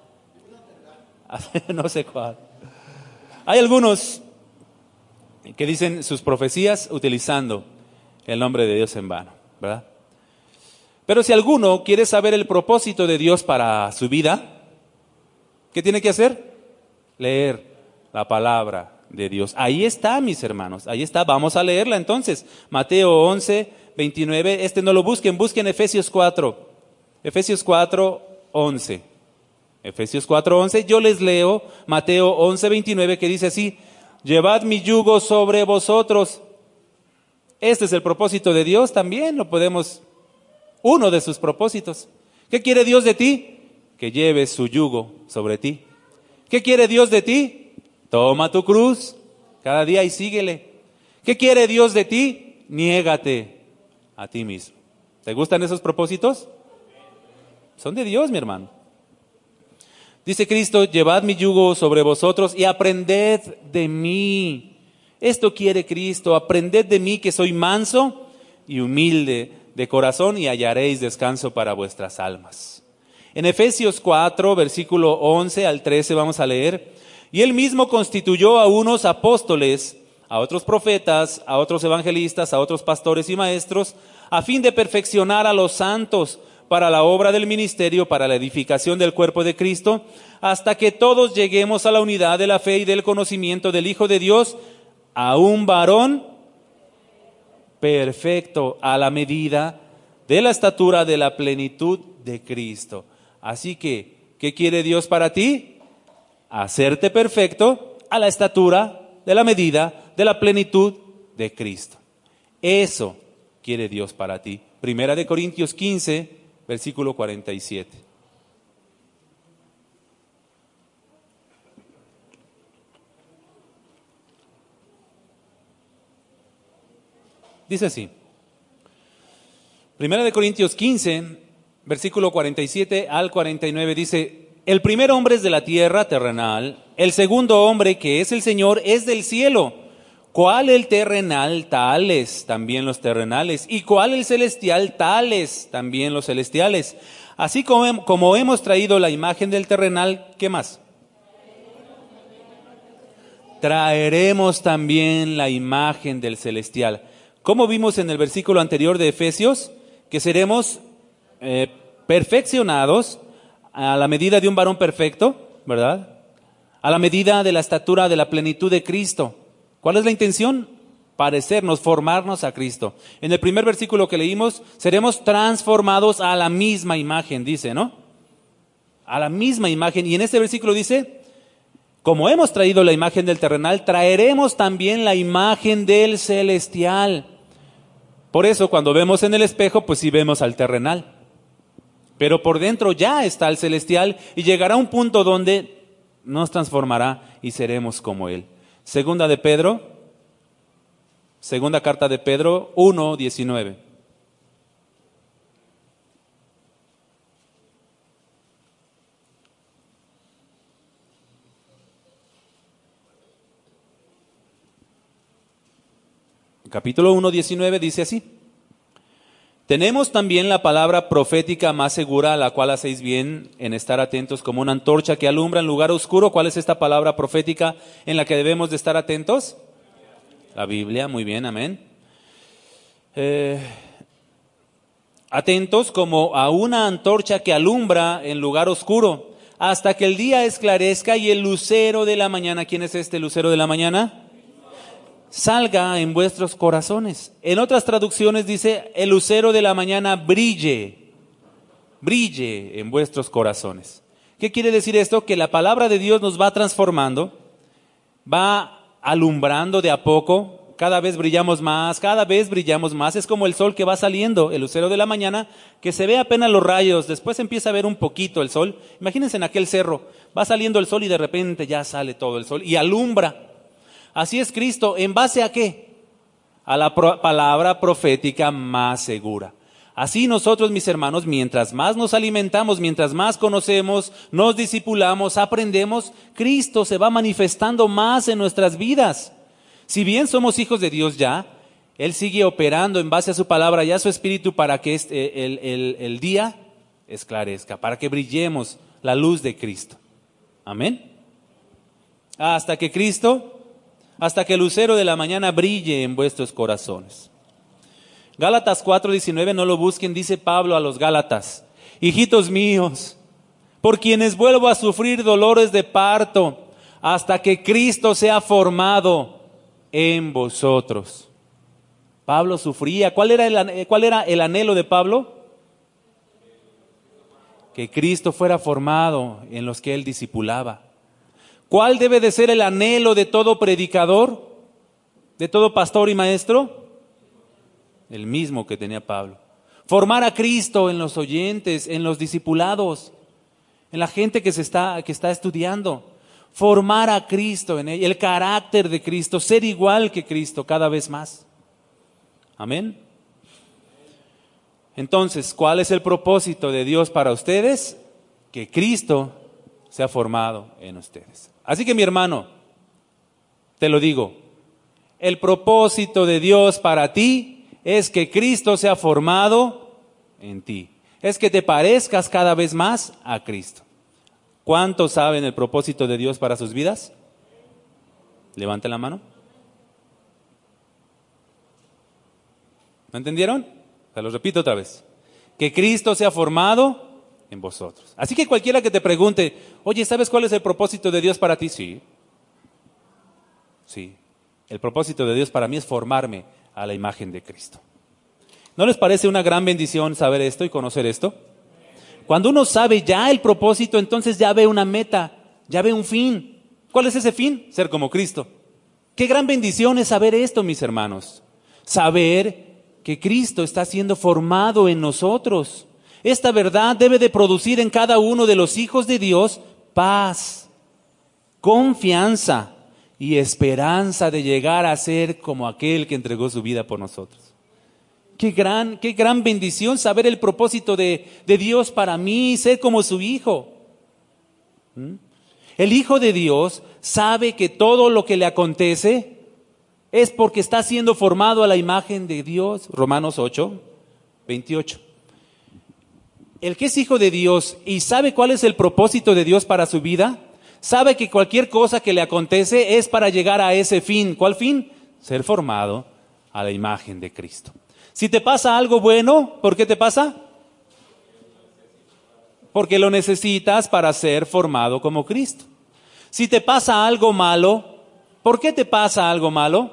no sé cuál. Hay algunos que dicen sus profecías utilizando el nombre de Dios en vano, ¿verdad? Pero si alguno quiere saber el propósito de Dios para su vida, ¿qué tiene que hacer? Leer la palabra de Dios. Ahí está, mis hermanos, ahí está. Vamos a leerla entonces. Mateo once, veintinueve. Este no lo busquen, busquen Efesios cuatro. Efesios cuatro, once. Efesios cuatro, once. Yo les leo Mateo once, veintinueve, que dice así: llevad mi yugo sobre vosotros. Este es el propósito de Dios también, lo podemos, uno de sus propósitos. ¿Qué quiere Dios de ti? Que lleves su yugo sobre ti. ¿Qué quiere Dios de ti? Toma tu cruz cada día y síguele. ¿Qué quiere Dios de ti? Niégate a ti mismo. ¿Te gustan esos propósitos? Son de Dios, mi hermano. Dice Cristo: llevad mi yugo sobre vosotros y aprended de mí. Esto quiere Cristo: aprended de mí, que soy manso y humilde de corazón, y hallaréis descanso para vuestras almas. En Efesios cuatro, versículo once al trece vamos a leer: y él mismo constituyó a unos apóstoles, a otros profetas, a otros evangelistas, a otros pastores y maestros, a fin de perfeccionar a los santos para la obra del ministerio, para la edificación del cuerpo de Cristo, hasta que todos lleguemos a la unidad de la fe y del conocimiento del Hijo de Dios, a un varón perfecto, a la medida de la estatura de la plenitud de Cristo. Así que, ¿qué quiere Dios para ti? Hacerte perfecto a la estatura de la medida de la plenitud de Cristo. Eso quiere Dios para ti. Primera de Corintios quince, versículo cuarenta y siete. Dice así: Primera de Corintios quince, versículo cuarenta y siete al cuarenta y nueve, dice: el primer hombre es de la tierra terrenal, el segundo hombre, que es el Señor, es del cielo. ¿Cuál el terrenal? Tales también los terrenales. ¿Y cuál el celestial? Tales también los celestiales. Así como, como hemos traído la imagen del terrenal, ¿qué más? Traeremos también la imagen del celestial. Como vimos en el versículo anterior de Efesios, que seremos eh, perfeccionados a la medida de un varón perfecto, ¿verdad? A la medida de la estatura de la plenitud de Cristo. ¿Cuál es la intención? Parecernos, formarnos a Cristo. En el primer versículo que leímos, seremos transformados a la misma imagen, dice, ¿no? A la misma imagen. Y en este versículo dice: como hemos traído la imagen del terrenal, traeremos también la imagen del celestial. Por eso, cuando vemos en el espejo, pues sí vemos al terrenal. Pero por dentro ya está el celestial, y llegará un punto donde nos transformará y seremos como Él. Segunda de Pedro, segunda carta de Pedro uno, diecinueve. Capítulo uno, diecinueve dice así: tenemos también la palabra profética más segura, a la cual hacéis bien en estar atentos, como una antorcha que alumbra en lugar oscuro. ¿Cuál es esta palabra profética en la que debemos de estar atentos? La Biblia, muy bien, amén. Eh, atentos como a una antorcha que alumbra en lugar oscuro, hasta que el día esclarezca y el lucero de la mañana. ¿Quién es este lucero de la mañana? Salga en vuestros corazones. En otras traducciones dice: el lucero de la mañana brille, brille en vuestros corazones. ¿Qué quiere decir esto? Que la palabra de Dios nos va transformando, va alumbrando de a poco, cada vez brillamos más, cada vez brillamos más. Es como el sol que va saliendo, el lucero de la mañana, que se ve apenas los rayos, después empieza a ver un poquito el sol. Imagínense en aquel cerro, va saliendo el sol y de repente ya sale todo el sol y alumbra. Así es Cristo. ¿En base a qué? A la pro- palabra profética más segura. Así nosotros, mis hermanos, mientras más nos alimentamos, mientras más conocemos, nos discipulamos, aprendemos, Cristo se va manifestando más en nuestras vidas. Si bien somos hijos de Dios ya, Él sigue operando en base a su palabra y a su Espíritu para que este, el, el, el día esclarezca, para que brillemos la luz de Cristo. Amén. Hasta que Cristo, hasta que el lucero de la mañana brille en vuestros corazones. Gálatas cuatro diecinueve, no lo busquen, dice Pablo a los Gálatas: hijitos míos, por quienes vuelvo a sufrir dolores de parto, hasta que Cristo sea formado en vosotros. Pablo sufría. ¿Cuál era el, cuál era el anhelo de Pablo? Que Cristo fuera formado en los que él discipulaba. ¿Cuál debe de ser el anhelo de todo predicador, de todo pastor y maestro? El mismo que tenía Pablo. Formar a Cristo en los oyentes, en los discipulados, en la gente que se está, que está estudiando. Formar a Cristo en ella, el carácter de Cristo, ser igual que Cristo cada vez más. Amén. Entonces, ¿cuál es el propósito de Dios para ustedes? Que Cristo sea formado en ustedes. Así que, mi hermano, te lo digo, el propósito de Dios para ti es que Cristo sea formado en ti. Es que te parezcas cada vez más a Cristo. ¿Cuántos saben el propósito de Dios para sus vidas? Levanten la mano. ¿No entendieron? Se los repito otra vez. Que Cristo sea formado en vosotros. Así que cualquiera que te pregunte, oye, ¿sabes cuál es el propósito de Dios para ti? Sí. Sí. El propósito de Dios para mí es formarme a la imagen de Cristo. ¿No les parece una gran bendición saber esto y conocer esto? Cuando uno sabe ya el propósito, entonces ya ve una meta, ya ve un fin. ¿Cuál es ese fin? Ser como Cristo. Qué gran bendición es saber esto, mis hermanos. Saber que Cristo está siendo formado en nosotros. Esta verdad debe de producir en cada uno de los hijos de Dios paz, confianza y esperanza de llegar a ser como aquel que entregó su vida por nosotros. Qué gran, qué gran bendición saber el propósito de, de Dios para mí, ser como su hijo. ¿Mm? El Hijo de Dios sabe que todo lo que le acontece es porque está siendo formado a la imagen de Dios. Romanos ocho, veintiocho. El que es hijo de Dios y sabe cuál es el propósito de Dios para su vida, sabe que cualquier cosa que le acontece es para llegar a ese fin. ¿Cuál fin? Ser formado a la imagen de Cristo. Si te pasa algo bueno, ¿por qué te pasa? Porque lo necesitas para ser formado como Cristo. Si te pasa algo malo, ¿por qué te pasa algo malo?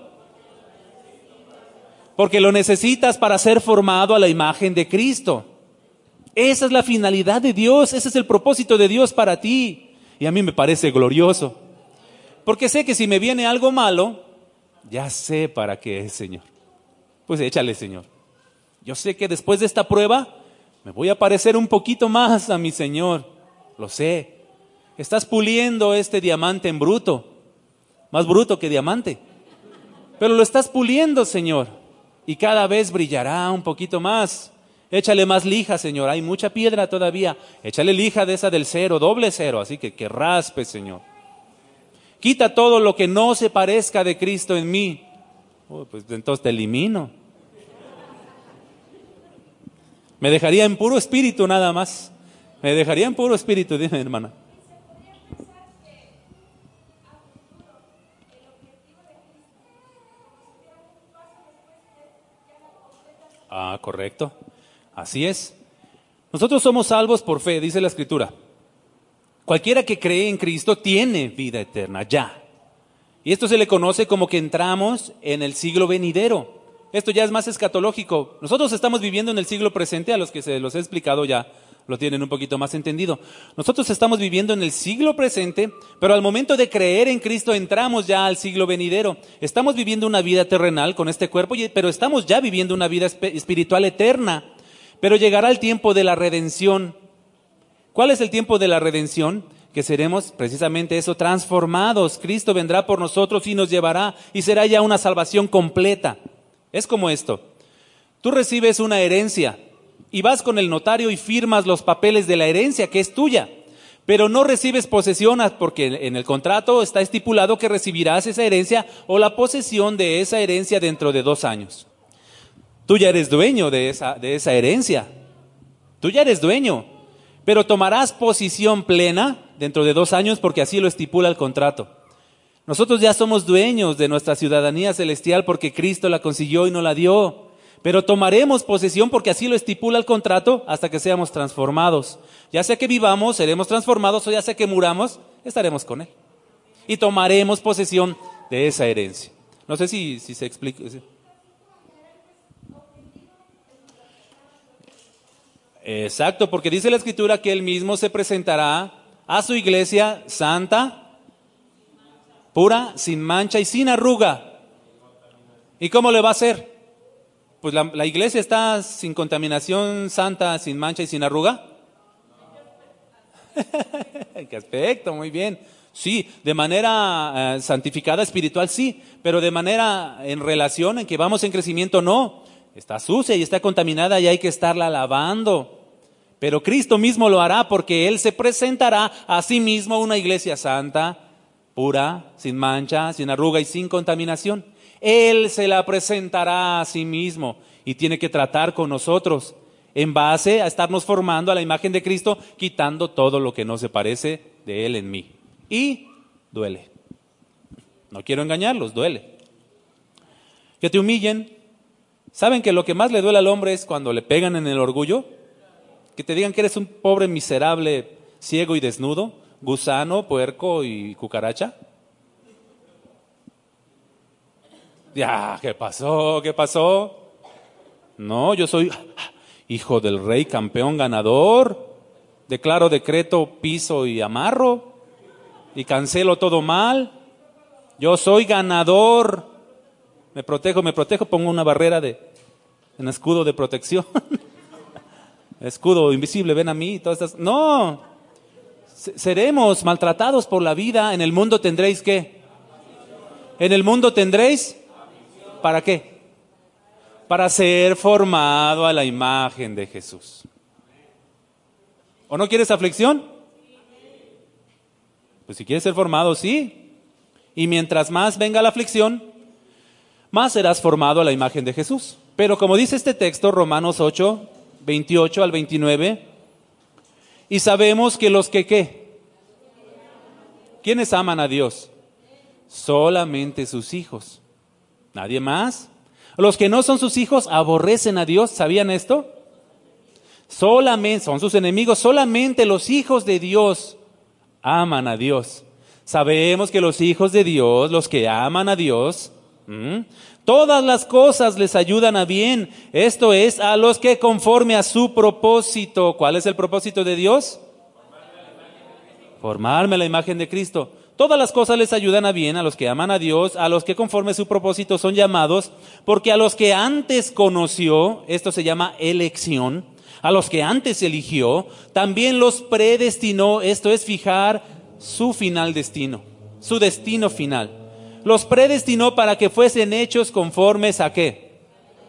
Porque lo necesitas para ser formado a la imagen de Cristo. Esa es la finalidad de Dios, ese es el propósito de Dios para ti. Y a mí me parece glorioso. Porque sé que si me viene algo malo, ya sé para qué es, Señor. Pues échale, Señor. Yo sé que después de esta prueba me voy a parecer un poquito más a mi Señor. Lo sé. Estás puliendo este diamante en bruto. Más bruto que diamante. Pero lo estás puliendo, Señor. Y cada vez brillará un poquito más. Échale más lija, Señor. Hay mucha piedra todavía. Échale lija de esa del cero, doble cero. Así que que raspe, Señor. Quita todo lo que no se parezca de Cristo en mí. Oh, pues entonces te elimino. Me dejaría en puro espíritu nada más. Me dejaría en puro espíritu, dime, hermana. Ah, correcto. Así es. Nosotros somos salvos por fe, dice la Escritura. Cualquiera que cree en Cristo tiene vida eterna, ya. Y esto se le conoce como que entramos en el siglo venidero. Esto ya es más escatológico. Nosotros estamos viviendo en el siglo presente, a los que se los he explicado ya lo tienen un poquito más entendido. Nosotros estamos viviendo en el siglo presente, pero al momento de creer en Cristo entramos ya al siglo venidero. Estamos viviendo una vida terrenal con este cuerpo, pero estamos ya viviendo una vida espiritual eterna. Pero llegará el tiempo de la redención. ¿Cuál es el tiempo de la redención? Que seremos precisamente eso, transformados. Cristo vendrá por nosotros y nos llevará, y será ya una salvación completa. Es como esto. Tú recibes una herencia y vas con el notario y firmas los papeles de la herencia que es tuya, pero no recibes posesión porque en el contrato está estipulado que recibirás esa herencia o la posesión de esa herencia dentro de dos años. Tú ya eres dueño de esa, de esa herencia, tú ya eres dueño, pero tomarás posición plena dentro de dos años porque así lo estipula el contrato. Nosotros ya somos dueños de nuestra ciudadanía celestial porque Cristo la consiguió y nos la dio. Pero tomaremos posesión porque así lo estipula el contrato hasta que seamos transformados. Ya sea que vivamos, seremos transformados, o ya sea que muramos, estaremos con Él. Y tomaremos posesión de esa herencia. No sé si, si se explica. Exacto, porque dice la Escritura que Él mismo se presentará a su iglesia santa, pura, sin mancha y sin arruga. ¿Y cómo le va a hacer? Pues la, la iglesia está sin contaminación, santa, sin mancha y sin arruga. ¿Qué aspecto? Muy bien. Sí, de manera eh, santificada espiritual sí, pero de manera en relación en que vamos en crecimiento no. Está sucia y está contaminada y hay que estarla lavando. Pero Cristo mismo lo hará porque Él se presentará a sí mismo una iglesia santa, pura, sin mancha, sin arruga y sin contaminación. Él se la presentará a sí mismo y tiene que tratar con nosotros en base a estarnos formando a la imagen de Cristo, quitando todo lo que no se parece de Él en mí. Y duele. No quiero engañarlos, duele. Que te humillen. ¿Saben que lo que más le duele al hombre es cuando le pegan en el orgullo? Que te digan que eres un pobre miserable, ciego y desnudo, gusano, puerco y cucaracha. Ya, ¿qué pasó? ¿Qué pasó? No, yo soy hijo del rey, campeón, ganador. Declaro, decreto, piso y amarro. Y cancelo todo mal. Yo soy ganador. Me protejo, me protejo, pongo una barrera de, un escudo de protección. Escudo invisible, ven a mí, todas estas. No, seremos maltratados por la vida. En el mundo tendréis ¿qué? En el mundo tendréis, ¿para qué? Para ser formado a la imagen de Jesús. ¿O no quieres aflicción? Pues si quieres ser formado, sí. Y mientras más venga la aflicción, más serás formado a la imagen de Jesús. Pero como dice este texto, Romanos ocho, veintiocho al veintinueve, y sabemos que los que ¿qué? ¿Quiénes aman a Dios? Solamente sus hijos. ¿Nadie más? Los que no son sus hijos aborrecen a Dios. ¿Sabían esto? Solamente, son sus enemigos. Solamente los hijos de Dios aman a Dios. Sabemos que los hijos de Dios, los que aman a Dios, ¿m? todas las cosas les ayudan a bien. Esto es, a los que conforme a su propósito. ¿Cuál es el propósito de Dios? Formarme a la imagen de Cristo. Todas las cosas les ayudan a bien a los que aman a Dios, a los que conforme a su propósito son llamados, porque a los que antes conoció, esto se llama elección, a los que antes eligió, también los predestinó, esto es fijar su final destino, su destino final. Los predestinó para que fuesen hechos conformes a ¿qué?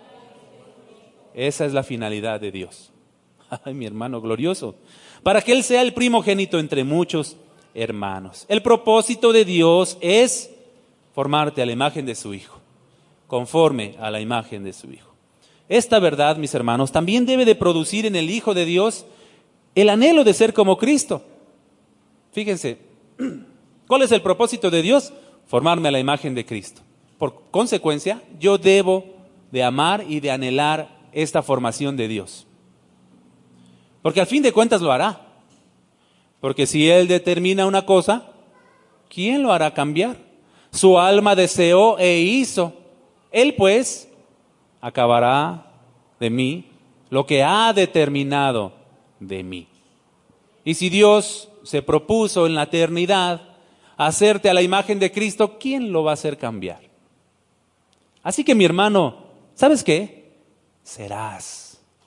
Esa es la finalidad de Dios. Ay, mi hermano glorioso. Para que Él sea el primogénito entre muchos hermanos. El propósito de Dios es formarte a la imagen de su Hijo, conforme a la imagen de su Hijo. Esta verdad, mis hermanos, también debe de producir en el Hijo de Dios el anhelo de ser como Cristo. Fíjense, ¿cuál es el propósito de Dios? Formarme a la imagen de Cristo. Por consecuencia, yo debo de amar y de anhelar esta formación de Dios. Porque al fin de cuentas lo hará. Porque si Él determina una cosa, ¿quién lo hará cambiar? Su alma deseó e hizo. Él pues acabará de mí lo que ha determinado de mí. Y si Dios se propuso en la eternidad hacerte a la imagen de Cristo, ¿quién lo va a hacer cambiar? Así que mi hermano, ¿sabes qué? Serás.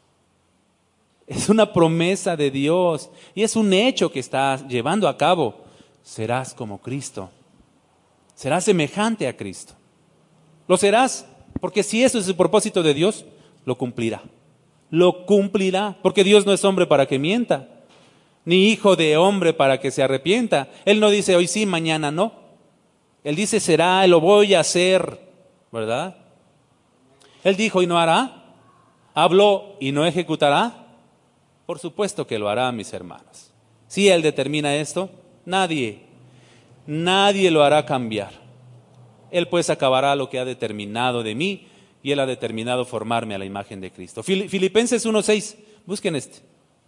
Es una promesa de Dios y es un hecho que estás llevando a cabo. Serás como Cristo. Serás semejante a Cristo. Lo serás, porque si eso es el propósito de Dios, lo cumplirá. lo cumplirá, porque Dios no es hombre para que mienta, ni hijo de hombre para que se arrepienta. Él no dice hoy sí, mañana no. Él dice será, lo voy a hacer, ¿verdad? Él dijo y no hará, habló y no ejecutará. Por supuesto que lo hará, mis hermanos. Si Él determina esto, nadie, nadie lo hará cambiar. Él pues acabará lo que ha determinado de mí, y Él ha determinado formarme a la imagen de Cristo. Filipenses uno seis, busquen este.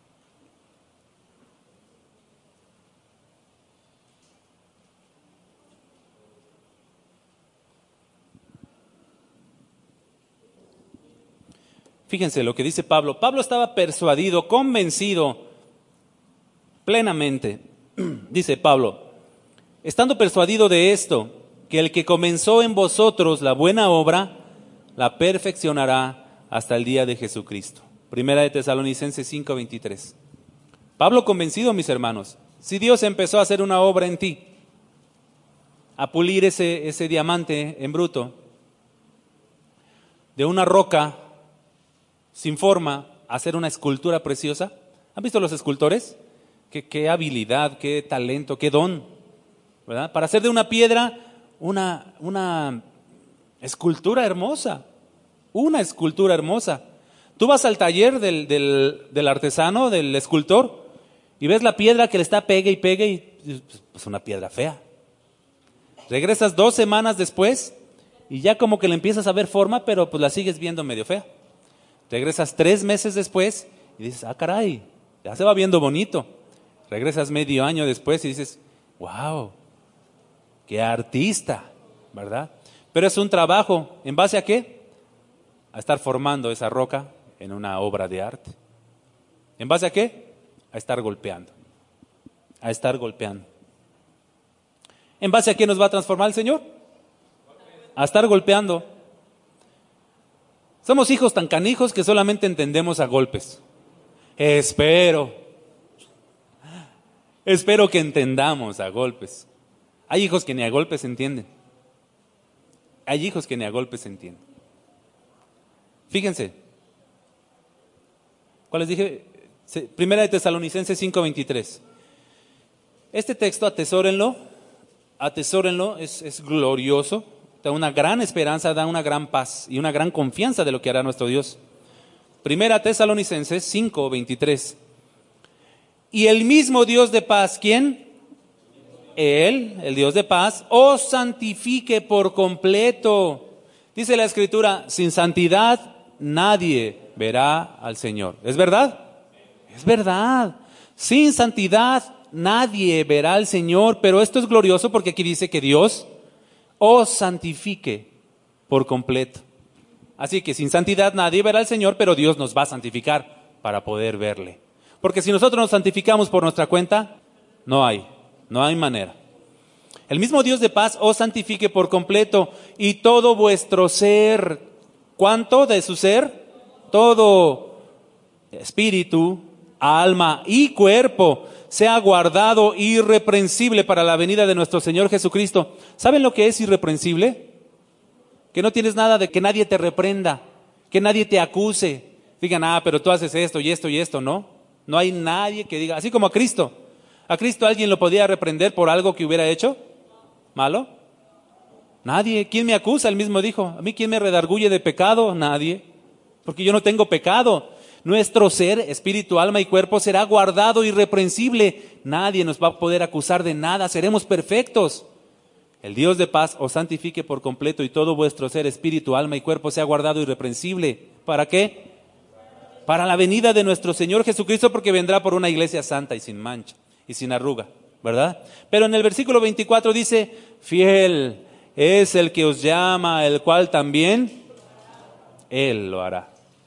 Fíjense lo que dice Pablo. Pablo estaba persuadido, convencido plenamente. Dice Pablo, estando persuadido de esto, que el que comenzó en vosotros la buena obra, la perfeccionará hasta el día de Jesucristo. Primera de Tesalonicenses cinco veintitrés. Pablo convencido, mis hermanos, si Dios empezó a hacer una obra en ti, a pulir ese, ese diamante en bruto, de una roca sin forma, hacer una escultura preciosa. ¿Han visto los escultores? Qué, qué habilidad, qué talento, qué don, ¿verdad? Para hacer de una piedra una, una escultura hermosa, una escultura hermosa. Tú vas al taller del, del, del artesano, del escultor, y ves la piedra que le está pegue y pegue, y pues una piedra fea. Regresas dos semanas después, y ya como que le empiezas a ver forma, pero pues la sigues viendo medio fea. Regresas tres meses después y dices, ah, caray, ya se va viendo bonito. Regresas medio año después y dices, wow, qué artista, ¿verdad? Pero es un trabajo, ¿en base a qué? A estar formando esa roca en una obra de arte. ¿En base a qué? A estar golpeando, a estar golpeando. ¿En base a qué nos va a transformar el Señor? A estar golpeando. Somos hijos tan canijos que solamente entendemos a golpes. Espero, espero que entendamos a golpes. Hay hijos que ni a golpes entienden. Hay hijos que ni a golpes entienden. Fíjense, ¿cuál les dije? Primera de Tesalonicenses cinco veintitrés. Este texto, atesórenlo, atesórenlo, es, es glorioso. Da una gran esperanza, da una gran paz y una gran confianza de lo que hará nuestro Dios. Primera Tesalonicenses cinco veintitrés. Y el mismo Dios de paz, ¿quién? Él, el Dios de paz, os santifique por completo. Dice la Escritura, sin santidad nadie verá al Señor. ¿Es verdad? Es verdad. Sin santidad nadie verá al Señor, pero esto es glorioso porque aquí dice que Dios os santifique por completo. Así que sin santidad nadie verá al Señor, pero Dios nos va a santificar para poder verle. Porque si nosotros nos santificamos por nuestra cuenta, no hay, no hay manera. El mismo Dios de paz os santifique por completo y todo vuestro ser. ¿Cuánto de su ser? Todo espíritu, alma y cuerpo sea guardado irreprensible para la venida de nuestro Señor Jesucristo. ¿Saben lo que es irreprensible? Que no tienes nada de que nadie te reprenda, que nadie te acuse. Digan, ah, pero tú haces esto y esto y esto, ¿no? No hay nadie que diga, así como a Cristo. ¿A Cristo alguien lo podía reprender por algo que hubiera hecho malo? Nadie. ¿Quién me acusa? Él mismo dijo, ¿a mí quién me redarguye de pecado? Nadie. Porque yo no tengo pecado. Nuestro ser, espíritu, alma y cuerpo será guardado irreprensible. Nadie nos va a poder acusar de nada. Seremos perfectos. El Dios de paz os santifique por completo y todo vuestro ser, espíritu, alma y cuerpo sea guardado irreprensible. ¿Para qué? Para la venida de nuestro Señor Jesucristo, porque vendrá por una iglesia santa y sin mancha y sin arruga, ¿verdad? Pero en el versículo veinticuatro dice, fiel es el que os llama, el cual también Él lo hará.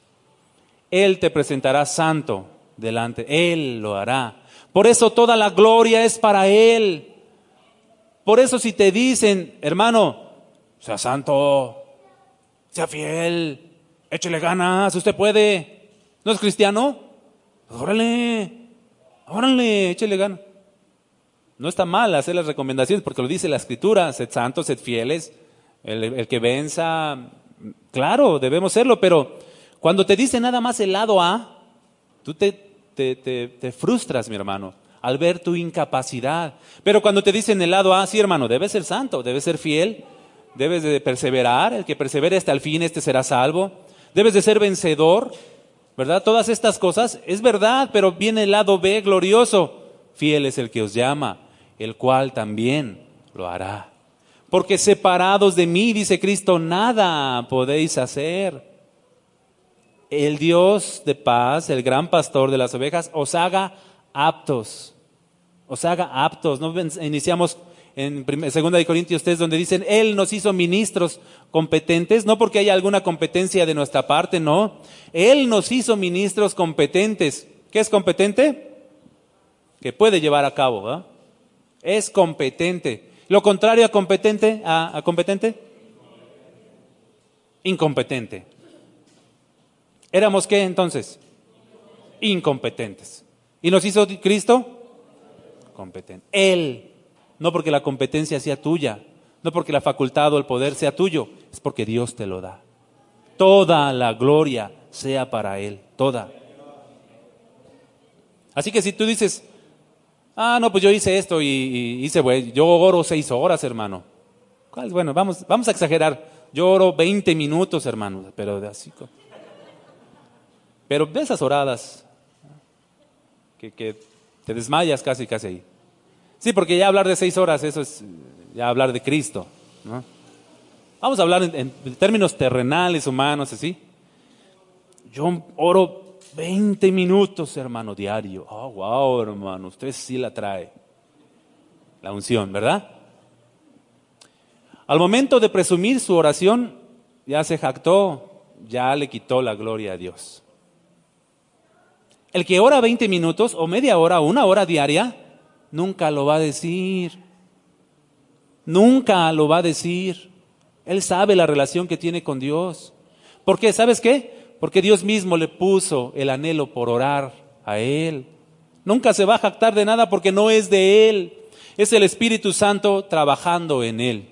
Él te presentará santo delante, Él lo hará. Por eso toda la gloria es para Él. Por eso si te dicen, hermano, sea santo, sea fiel, échele ganas, usted puede. ¿No es cristiano? Pues órale, órale, échele ganas. No está mal hacer las recomendaciones porque lo dice la Escritura, sed santos, sed fieles, el, el que venza, claro, debemos serlo, pero Cuando te dice nada más el lado A, tú te, te, te, te frustras, mi hermano, al ver tu incapacidad. Pero cuando te dicen el lado A, sí, hermano, debes ser santo, debes ser fiel, debes de perseverar, el que persevere hasta el fin, este será salvo. Debes de ser vencedor, ¿verdad? Todas estas cosas, es verdad, pero viene el lado B glorioso. Fiel es el que os llama, el cual también lo hará. Porque separados de mí, dice Cristo, nada podéis hacer. El Dios de paz, el gran pastor de las ovejas, os haga aptos. Os haga aptos. ¿No? Iniciamos en segunda de Corintios tres, donde dicen, Él nos hizo ministros competentes, no porque haya alguna competencia de nuestra parte, no. Él nos hizo ministros competentes. ¿Qué es competente? Que puede llevar a cabo, ¿verdad? Es competente. Lo contrario a competente, a, a competente, incompetente. ¿Éramos qué entonces? Incompetentes. ¿Y nos hizo Cristo? Competente. Él, no porque la competencia sea tuya, no porque la facultad o el poder sea tuyo, es porque Dios te lo da. Toda la gloria sea para Él, toda. Así que si tú dices, ah, no, pues yo hice esto y, y hice, güey, yo oro seis horas, hermano. ¿Cuál? Bueno, vamos, vamos a exagerar. Yo oro veinte minutos, hermano, pero de así. Pero de esas oradas que, que te desmayas casi, casi ahí. Sí, porque ya hablar de seis horas, eso es ya hablar de Cristo, ¿no? Vamos a hablar en, en términos terrenales, humanos, así. Yo oro veinte minutos, hermano, diario. Oh, wow, hermano, usted sí la trae. La unción, ¿verdad? Al momento de presumir su oración, ya se jactó, ya le quitó la gloria a Dios. El que ora veinte minutos o media hora o una hora diaria, nunca lo va a decir. Nunca lo va a decir. Él sabe la relación que tiene con Dios. ¿Por qué? ¿Sabes qué? Porque Dios mismo le puso el anhelo por orar a Él. Nunca se va a jactar de nada porque no es de Él. Es el Espíritu Santo trabajando en Él.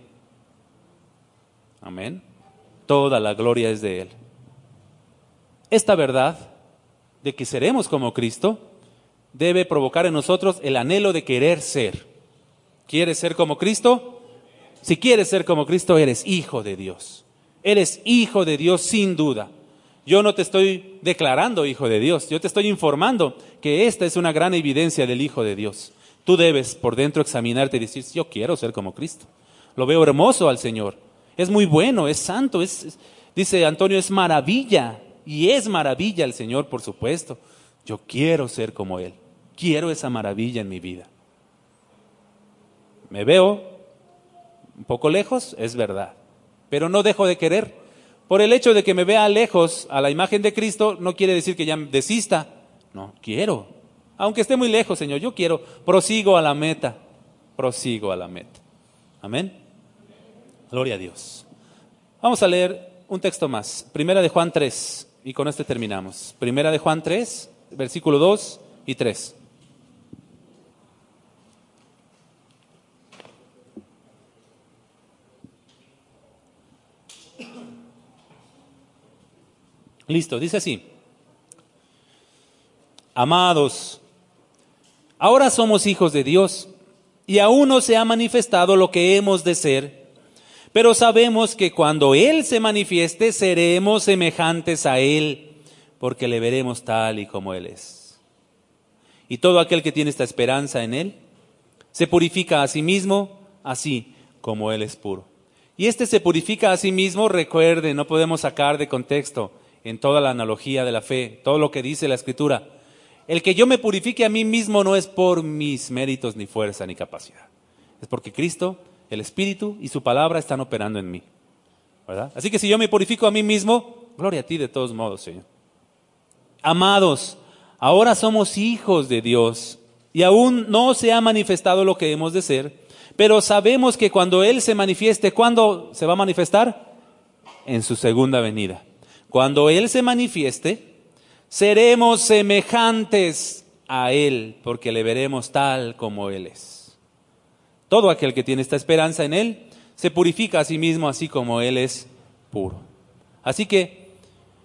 Amén. Toda la gloria es de Él. Esta verdad de que seremos como Cristo debe provocar en nosotros el anhelo de querer ser. ¿Quieres ser como Cristo? Si quieres ser como Cristo, eres hijo de Dios. Eres hijo de Dios sin duda. Yo no te estoy declarando hijo de Dios, yo te estoy informando que esta es una gran evidencia del Hijo de Dios. Tú debes por dentro examinarte y decir, yo quiero ser como Cristo. Lo veo hermoso al Señor. Es muy bueno, es santo, es, es, dice Antonio, es maravilla. Y es maravilla el Señor, por supuesto. Yo quiero ser como Él. Quiero esa maravilla en mi vida. Me veo un poco lejos, es verdad. Pero no dejo de querer. Por el hecho de que me vea lejos a la imagen de Cristo, no quiere decir que ya desista. No, quiero. Aunque esté muy lejos, Señor, yo quiero. Prosigo a la meta. Prosigo a la meta. Amén. Gloria a Dios. Vamos a leer un texto más. Primera de Juan tres. Y con este terminamos. Primera de Juan tres, versículo dos y tres. Listo, dice así. Amados, ahora somos hijos de Dios y aún no se ha manifestado lo que hemos de ser. Pero sabemos que cuando Él se manifieste, seremos semejantes a Él, porque le veremos tal y como Él es. Y todo aquel que tiene esta esperanza en Él, se purifica a sí mismo, así como Él es puro. Y este se purifica a sí mismo, recuerde, no podemos sacar de contexto en toda la analogía de la fe, todo lo que dice la Escritura. El que yo me purifique a mí mismo no es por mis méritos, ni fuerza, ni capacidad. Es porque Cristo, el Espíritu y su palabra están operando en mí, ¿verdad? Así que si yo me purifico a mí mismo, gloria a ti de todos modos, Señor. Amados, ahora somos hijos de Dios y aún no se ha manifestado lo que hemos de ser, pero sabemos que cuando Él se manifieste, ¿cuándo se va a manifestar? En su segunda venida. Cuando Él se manifieste, seremos semejantes a Él, porque le veremos tal como Él es. Todo aquel que tiene esta esperanza en Él, se purifica a sí mismo así como Él es puro. Así que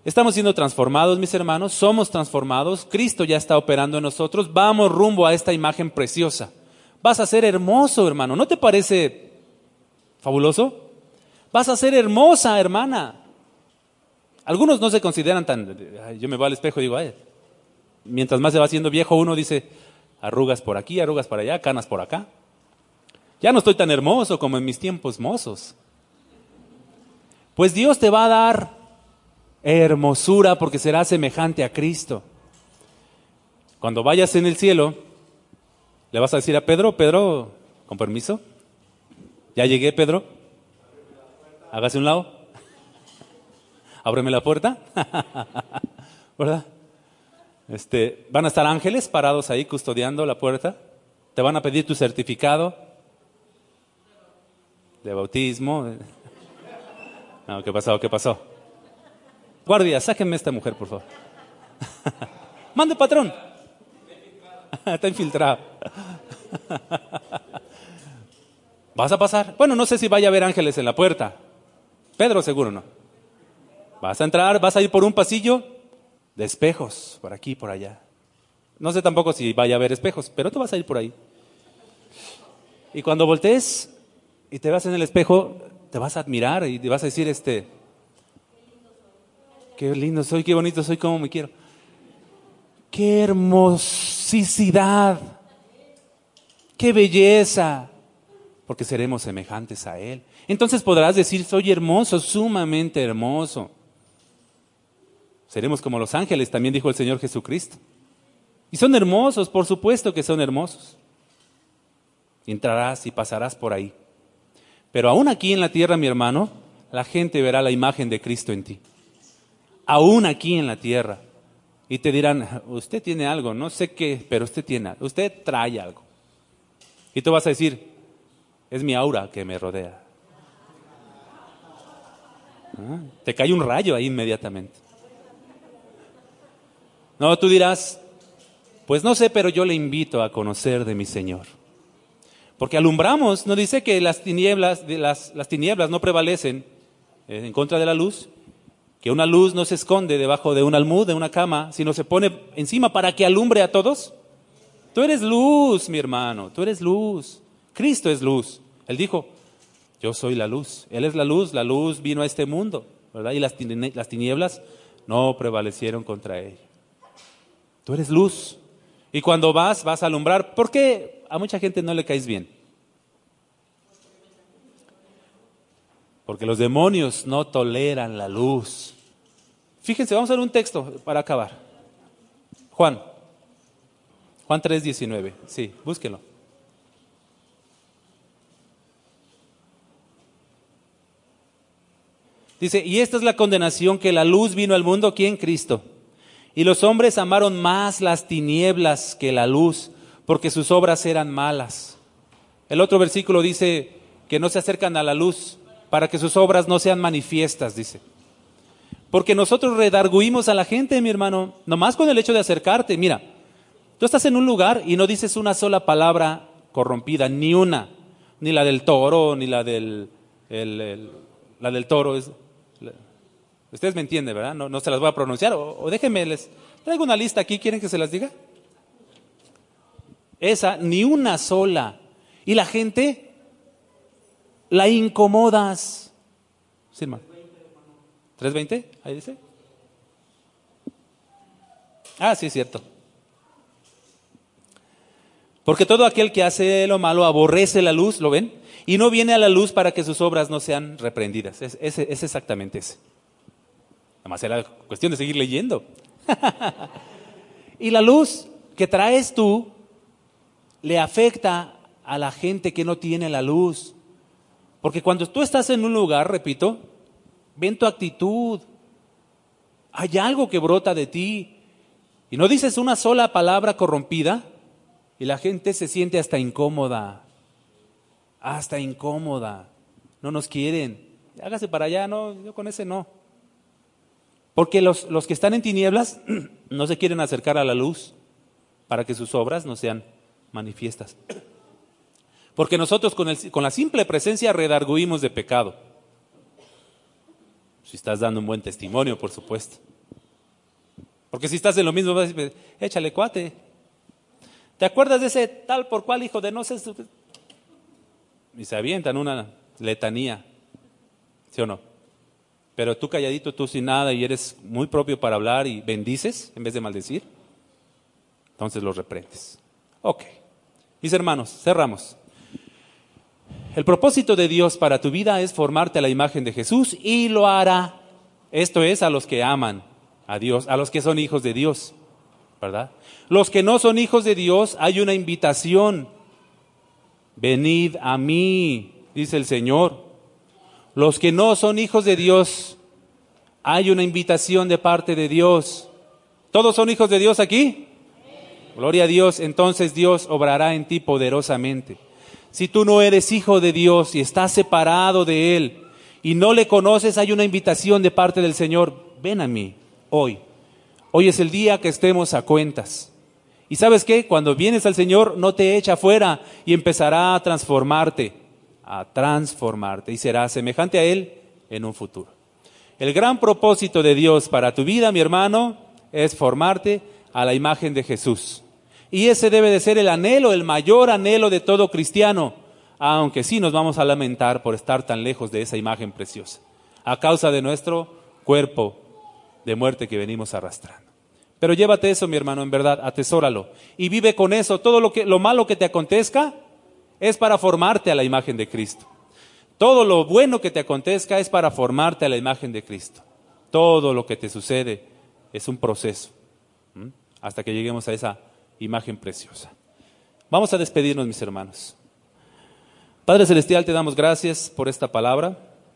Estamos siendo transformados, mis hermanos, somos transformados, Cristo ya está operando en nosotros, vamos rumbo a esta imagen preciosa. Vas a ser hermoso, hermano, ¿no te parece fabuloso? Vas a ser hermosa, hermana. Algunos no se consideran tan, ay, yo me voy al espejo y digo, ay, mientras más se va haciendo viejo uno dice, arrugas por aquí, arrugas por allá, canas por acá. Ya no estoy tan hermoso como en mis tiempos mozos. Pues Dios te va a dar hermosura porque serás semejante a Cristo. Cuando vayas en el cielo, le vas a decir a Pedro, Pedro, con permiso, ya llegué, Pedro, hágase un lado, ábreme la puerta, ¿verdad? Este, van a estar ángeles parados ahí custodiando la puerta, te van a pedir tu certificado de bautismo. No, ¿qué pasó? ¿Qué pasó? Guardia, sáquenme a esta mujer, por favor. Mande, patrón. Está infiltrado. ¿Vas a pasar? Bueno, no sé si vaya a haber ángeles en la puerta. Pedro seguro no. Vas a entrar, vas a ir por un pasillo de espejos, por aquí, por allá. No sé tampoco si vaya a haber espejos, pero tú vas a ir por ahí. Y cuando voltees y te vas en el espejo, te vas a admirar y te vas a decir, este, qué lindo soy, qué bonito soy, cómo me quiero. Qué hermosidad, qué belleza, porque seremos semejantes a Él. Entonces podrás decir, soy hermoso, sumamente hermoso. Seremos como los ángeles, también dijo el Señor Jesucristo. Y son hermosos, por supuesto que son hermosos. Entrarás y pasarás por ahí. Pero aún aquí en la tierra, mi hermano, la gente verá la imagen de Cristo en ti. Aún aquí en la tierra. Y te dirán, usted tiene algo, no sé qué, pero usted tiene algo, usted trae algo. Y tú vas a decir, es mi aura que me rodea. ¿Ah? Te cae un rayo ahí inmediatamente. No, tú dirás, pues no sé, pero yo le invito a conocer de mi Señor. Porque alumbramos, ¿no dice que las tinieblas, las, las tinieblas no prevalecen en contra de la luz? Que una luz no se esconde debajo de un almud, de una cama, sino se pone encima para que alumbre a todos. Tú eres luz, mi hermano, tú eres luz. Cristo es luz. Él dijo, yo soy la luz. Él es la luz, la luz vino a este mundo, ¿verdad? Y las tinieblas no prevalecieron contra ella. Tú eres luz. Y cuando vas, vas a alumbrar. ¿Por qué a mucha gente no le caes bien? Porque los demonios no toleran la luz. Fíjense, vamos a ver un texto para acabar. Juan. Juan tres diecinueve. Sí, búsquenlo. Dice, y esta es la condenación, que la luz vino al mundo, ¿quién? Cristo. Y los hombres amaron más las tinieblas que la luz, porque sus obras eran malas. El otro versículo dice que no se acercan a la luz, para que sus obras no sean manifiestas, dice. Porque nosotros redarguimos a la gente, mi hermano, nomás con el hecho de acercarte. Mira, tú estás en un lugar y no dices una sola palabra corrompida, ni una, ni la del toro, ni la del, el, el, la del toro. Es, la, ustedes me entienden, ¿verdad? No, no se las voy a pronunciar, o, o déjenme, les traigo una lista aquí, ¿quieren que se las diga? Esa, ni una sola. Y la gente la incomodas. Sí, hermano. ¿tres veinte? Ahí dice. Ah, sí, es cierto. Porque todo aquel que hace lo malo aborrece la luz, ¿lo ven? Y no viene a la luz para que sus obras no sean reprendidas. Es, es, es exactamente ese. Nada más era cuestión de seguir leyendo. Y la luz que traes tú le afecta a la gente que no tiene la luz. Porque cuando tú estás en un lugar, repito, ven tu actitud. Hay algo que brota de ti. Y no dices una sola palabra corrompida y la gente se siente hasta incómoda. Hasta incómoda. No nos quieren. Hágase para allá, no, yo con ese no. Porque los, los que están en tinieblas no se quieren acercar a la luz para que sus obras no sean manifiestas. Porque nosotros con, el, con la simple presencia redarguimos de pecado. Si estás dando un buen testimonio, por supuesto. Porque si estás en lo mismo, vas a decir, échale cuate. ¿Te acuerdas de ese tal por cual hijo de no sé? Y se avientan una letanía, ¿sí o no? Pero tú calladito, tú sin nada, y eres muy propio para hablar y bendices en vez de maldecir, entonces los reprendes. Ok. Mis hermanos, cerramos. El propósito de Dios para tu vida es formarte a la imagen de Jesús y lo hará. Esto es a los que aman a Dios, a los que son hijos de Dios, ¿verdad? Los que no son hijos de Dios, hay una invitación. Venid a mí, dice el Señor. Los que no son hijos de Dios, hay una invitación de parte de Dios. ¿Todos son hijos de Dios aquí? Gloria a Dios, entonces Dios obrará en ti poderosamente. Si tú no eres hijo de Dios y estás separado de Él y no le conoces, hay una invitación de parte del Señor. Ven a mí hoy. Hoy es el día que estemos a cuentas. ¿Y sabes qué? Cuando vienes al Señor no te echa fuera y empezará a transformarte, a transformarte y serás semejante a Él en un futuro. El gran propósito de Dios para tu vida, mi hermano, es formarte a la imagen de Jesús. Y ese debe de ser el anhelo, el mayor anhelo de todo cristiano, aunque sí nos vamos a lamentar por estar tan lejos de esa imagen preciosa, a causa de nuestro cuerpo de muerte que venimos arrastrando. Pero llévate eso, mi hermano, en verdad, atesóralo y vive con eso. Todo lo que, lo malo que te acontezca es para formarte a la imagen de Cristo. Todo lo bueno que te acontezca es para formarte a la imagen de Cristo. Todo lo que te sucede es un proceso, ¿m? hasta que lleguemos a esa imagen preciosa. Vamos a despedirnos, mis hermanos. Padre Celestial, te damos gracias por esta palabra,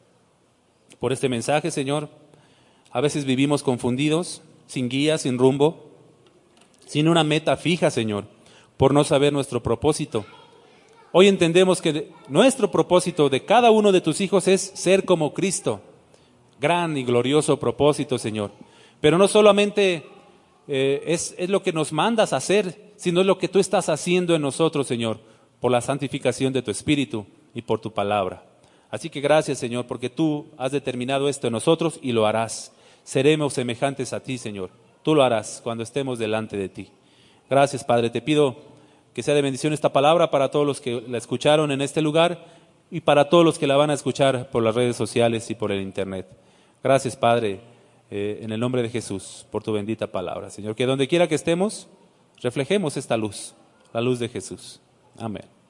por este mensaje, Señor. A veces vivimos confundidos, sin guía, sin rumbo, sin una meta fija, Señor, por no saber nuestro propósito. Hoy entendemos que nuestro propósito de cada uno de tus hijos es ser como Cristo. Gran y glorioso propósito, Señor. Pero no solamente eh, es, es lo que nos mandas a hacer, sino es lo que tú estás haciendo en nosotros, Señor, por la santificación de tu Espíritu y por tu palabra. Así que gracias, Señor, porque tú has determinado esto en nosotros y lo harás. Seremos semejantes a ti, Señor. Tú lo harás cuando estemos delante de ti. Gracias, Padre. Te pido que sea de bendición esta palabra para todos los que la escucharon en este lugar y para todos los que la van a escuchar por las redes sociales y por el internet. Gracias, Padre, eh, en el nombre de Jesús, por tu bendita palabra, Señor. Que donde quiera que estemos, reflejemos esta luz, la luz de Jesús. Amén.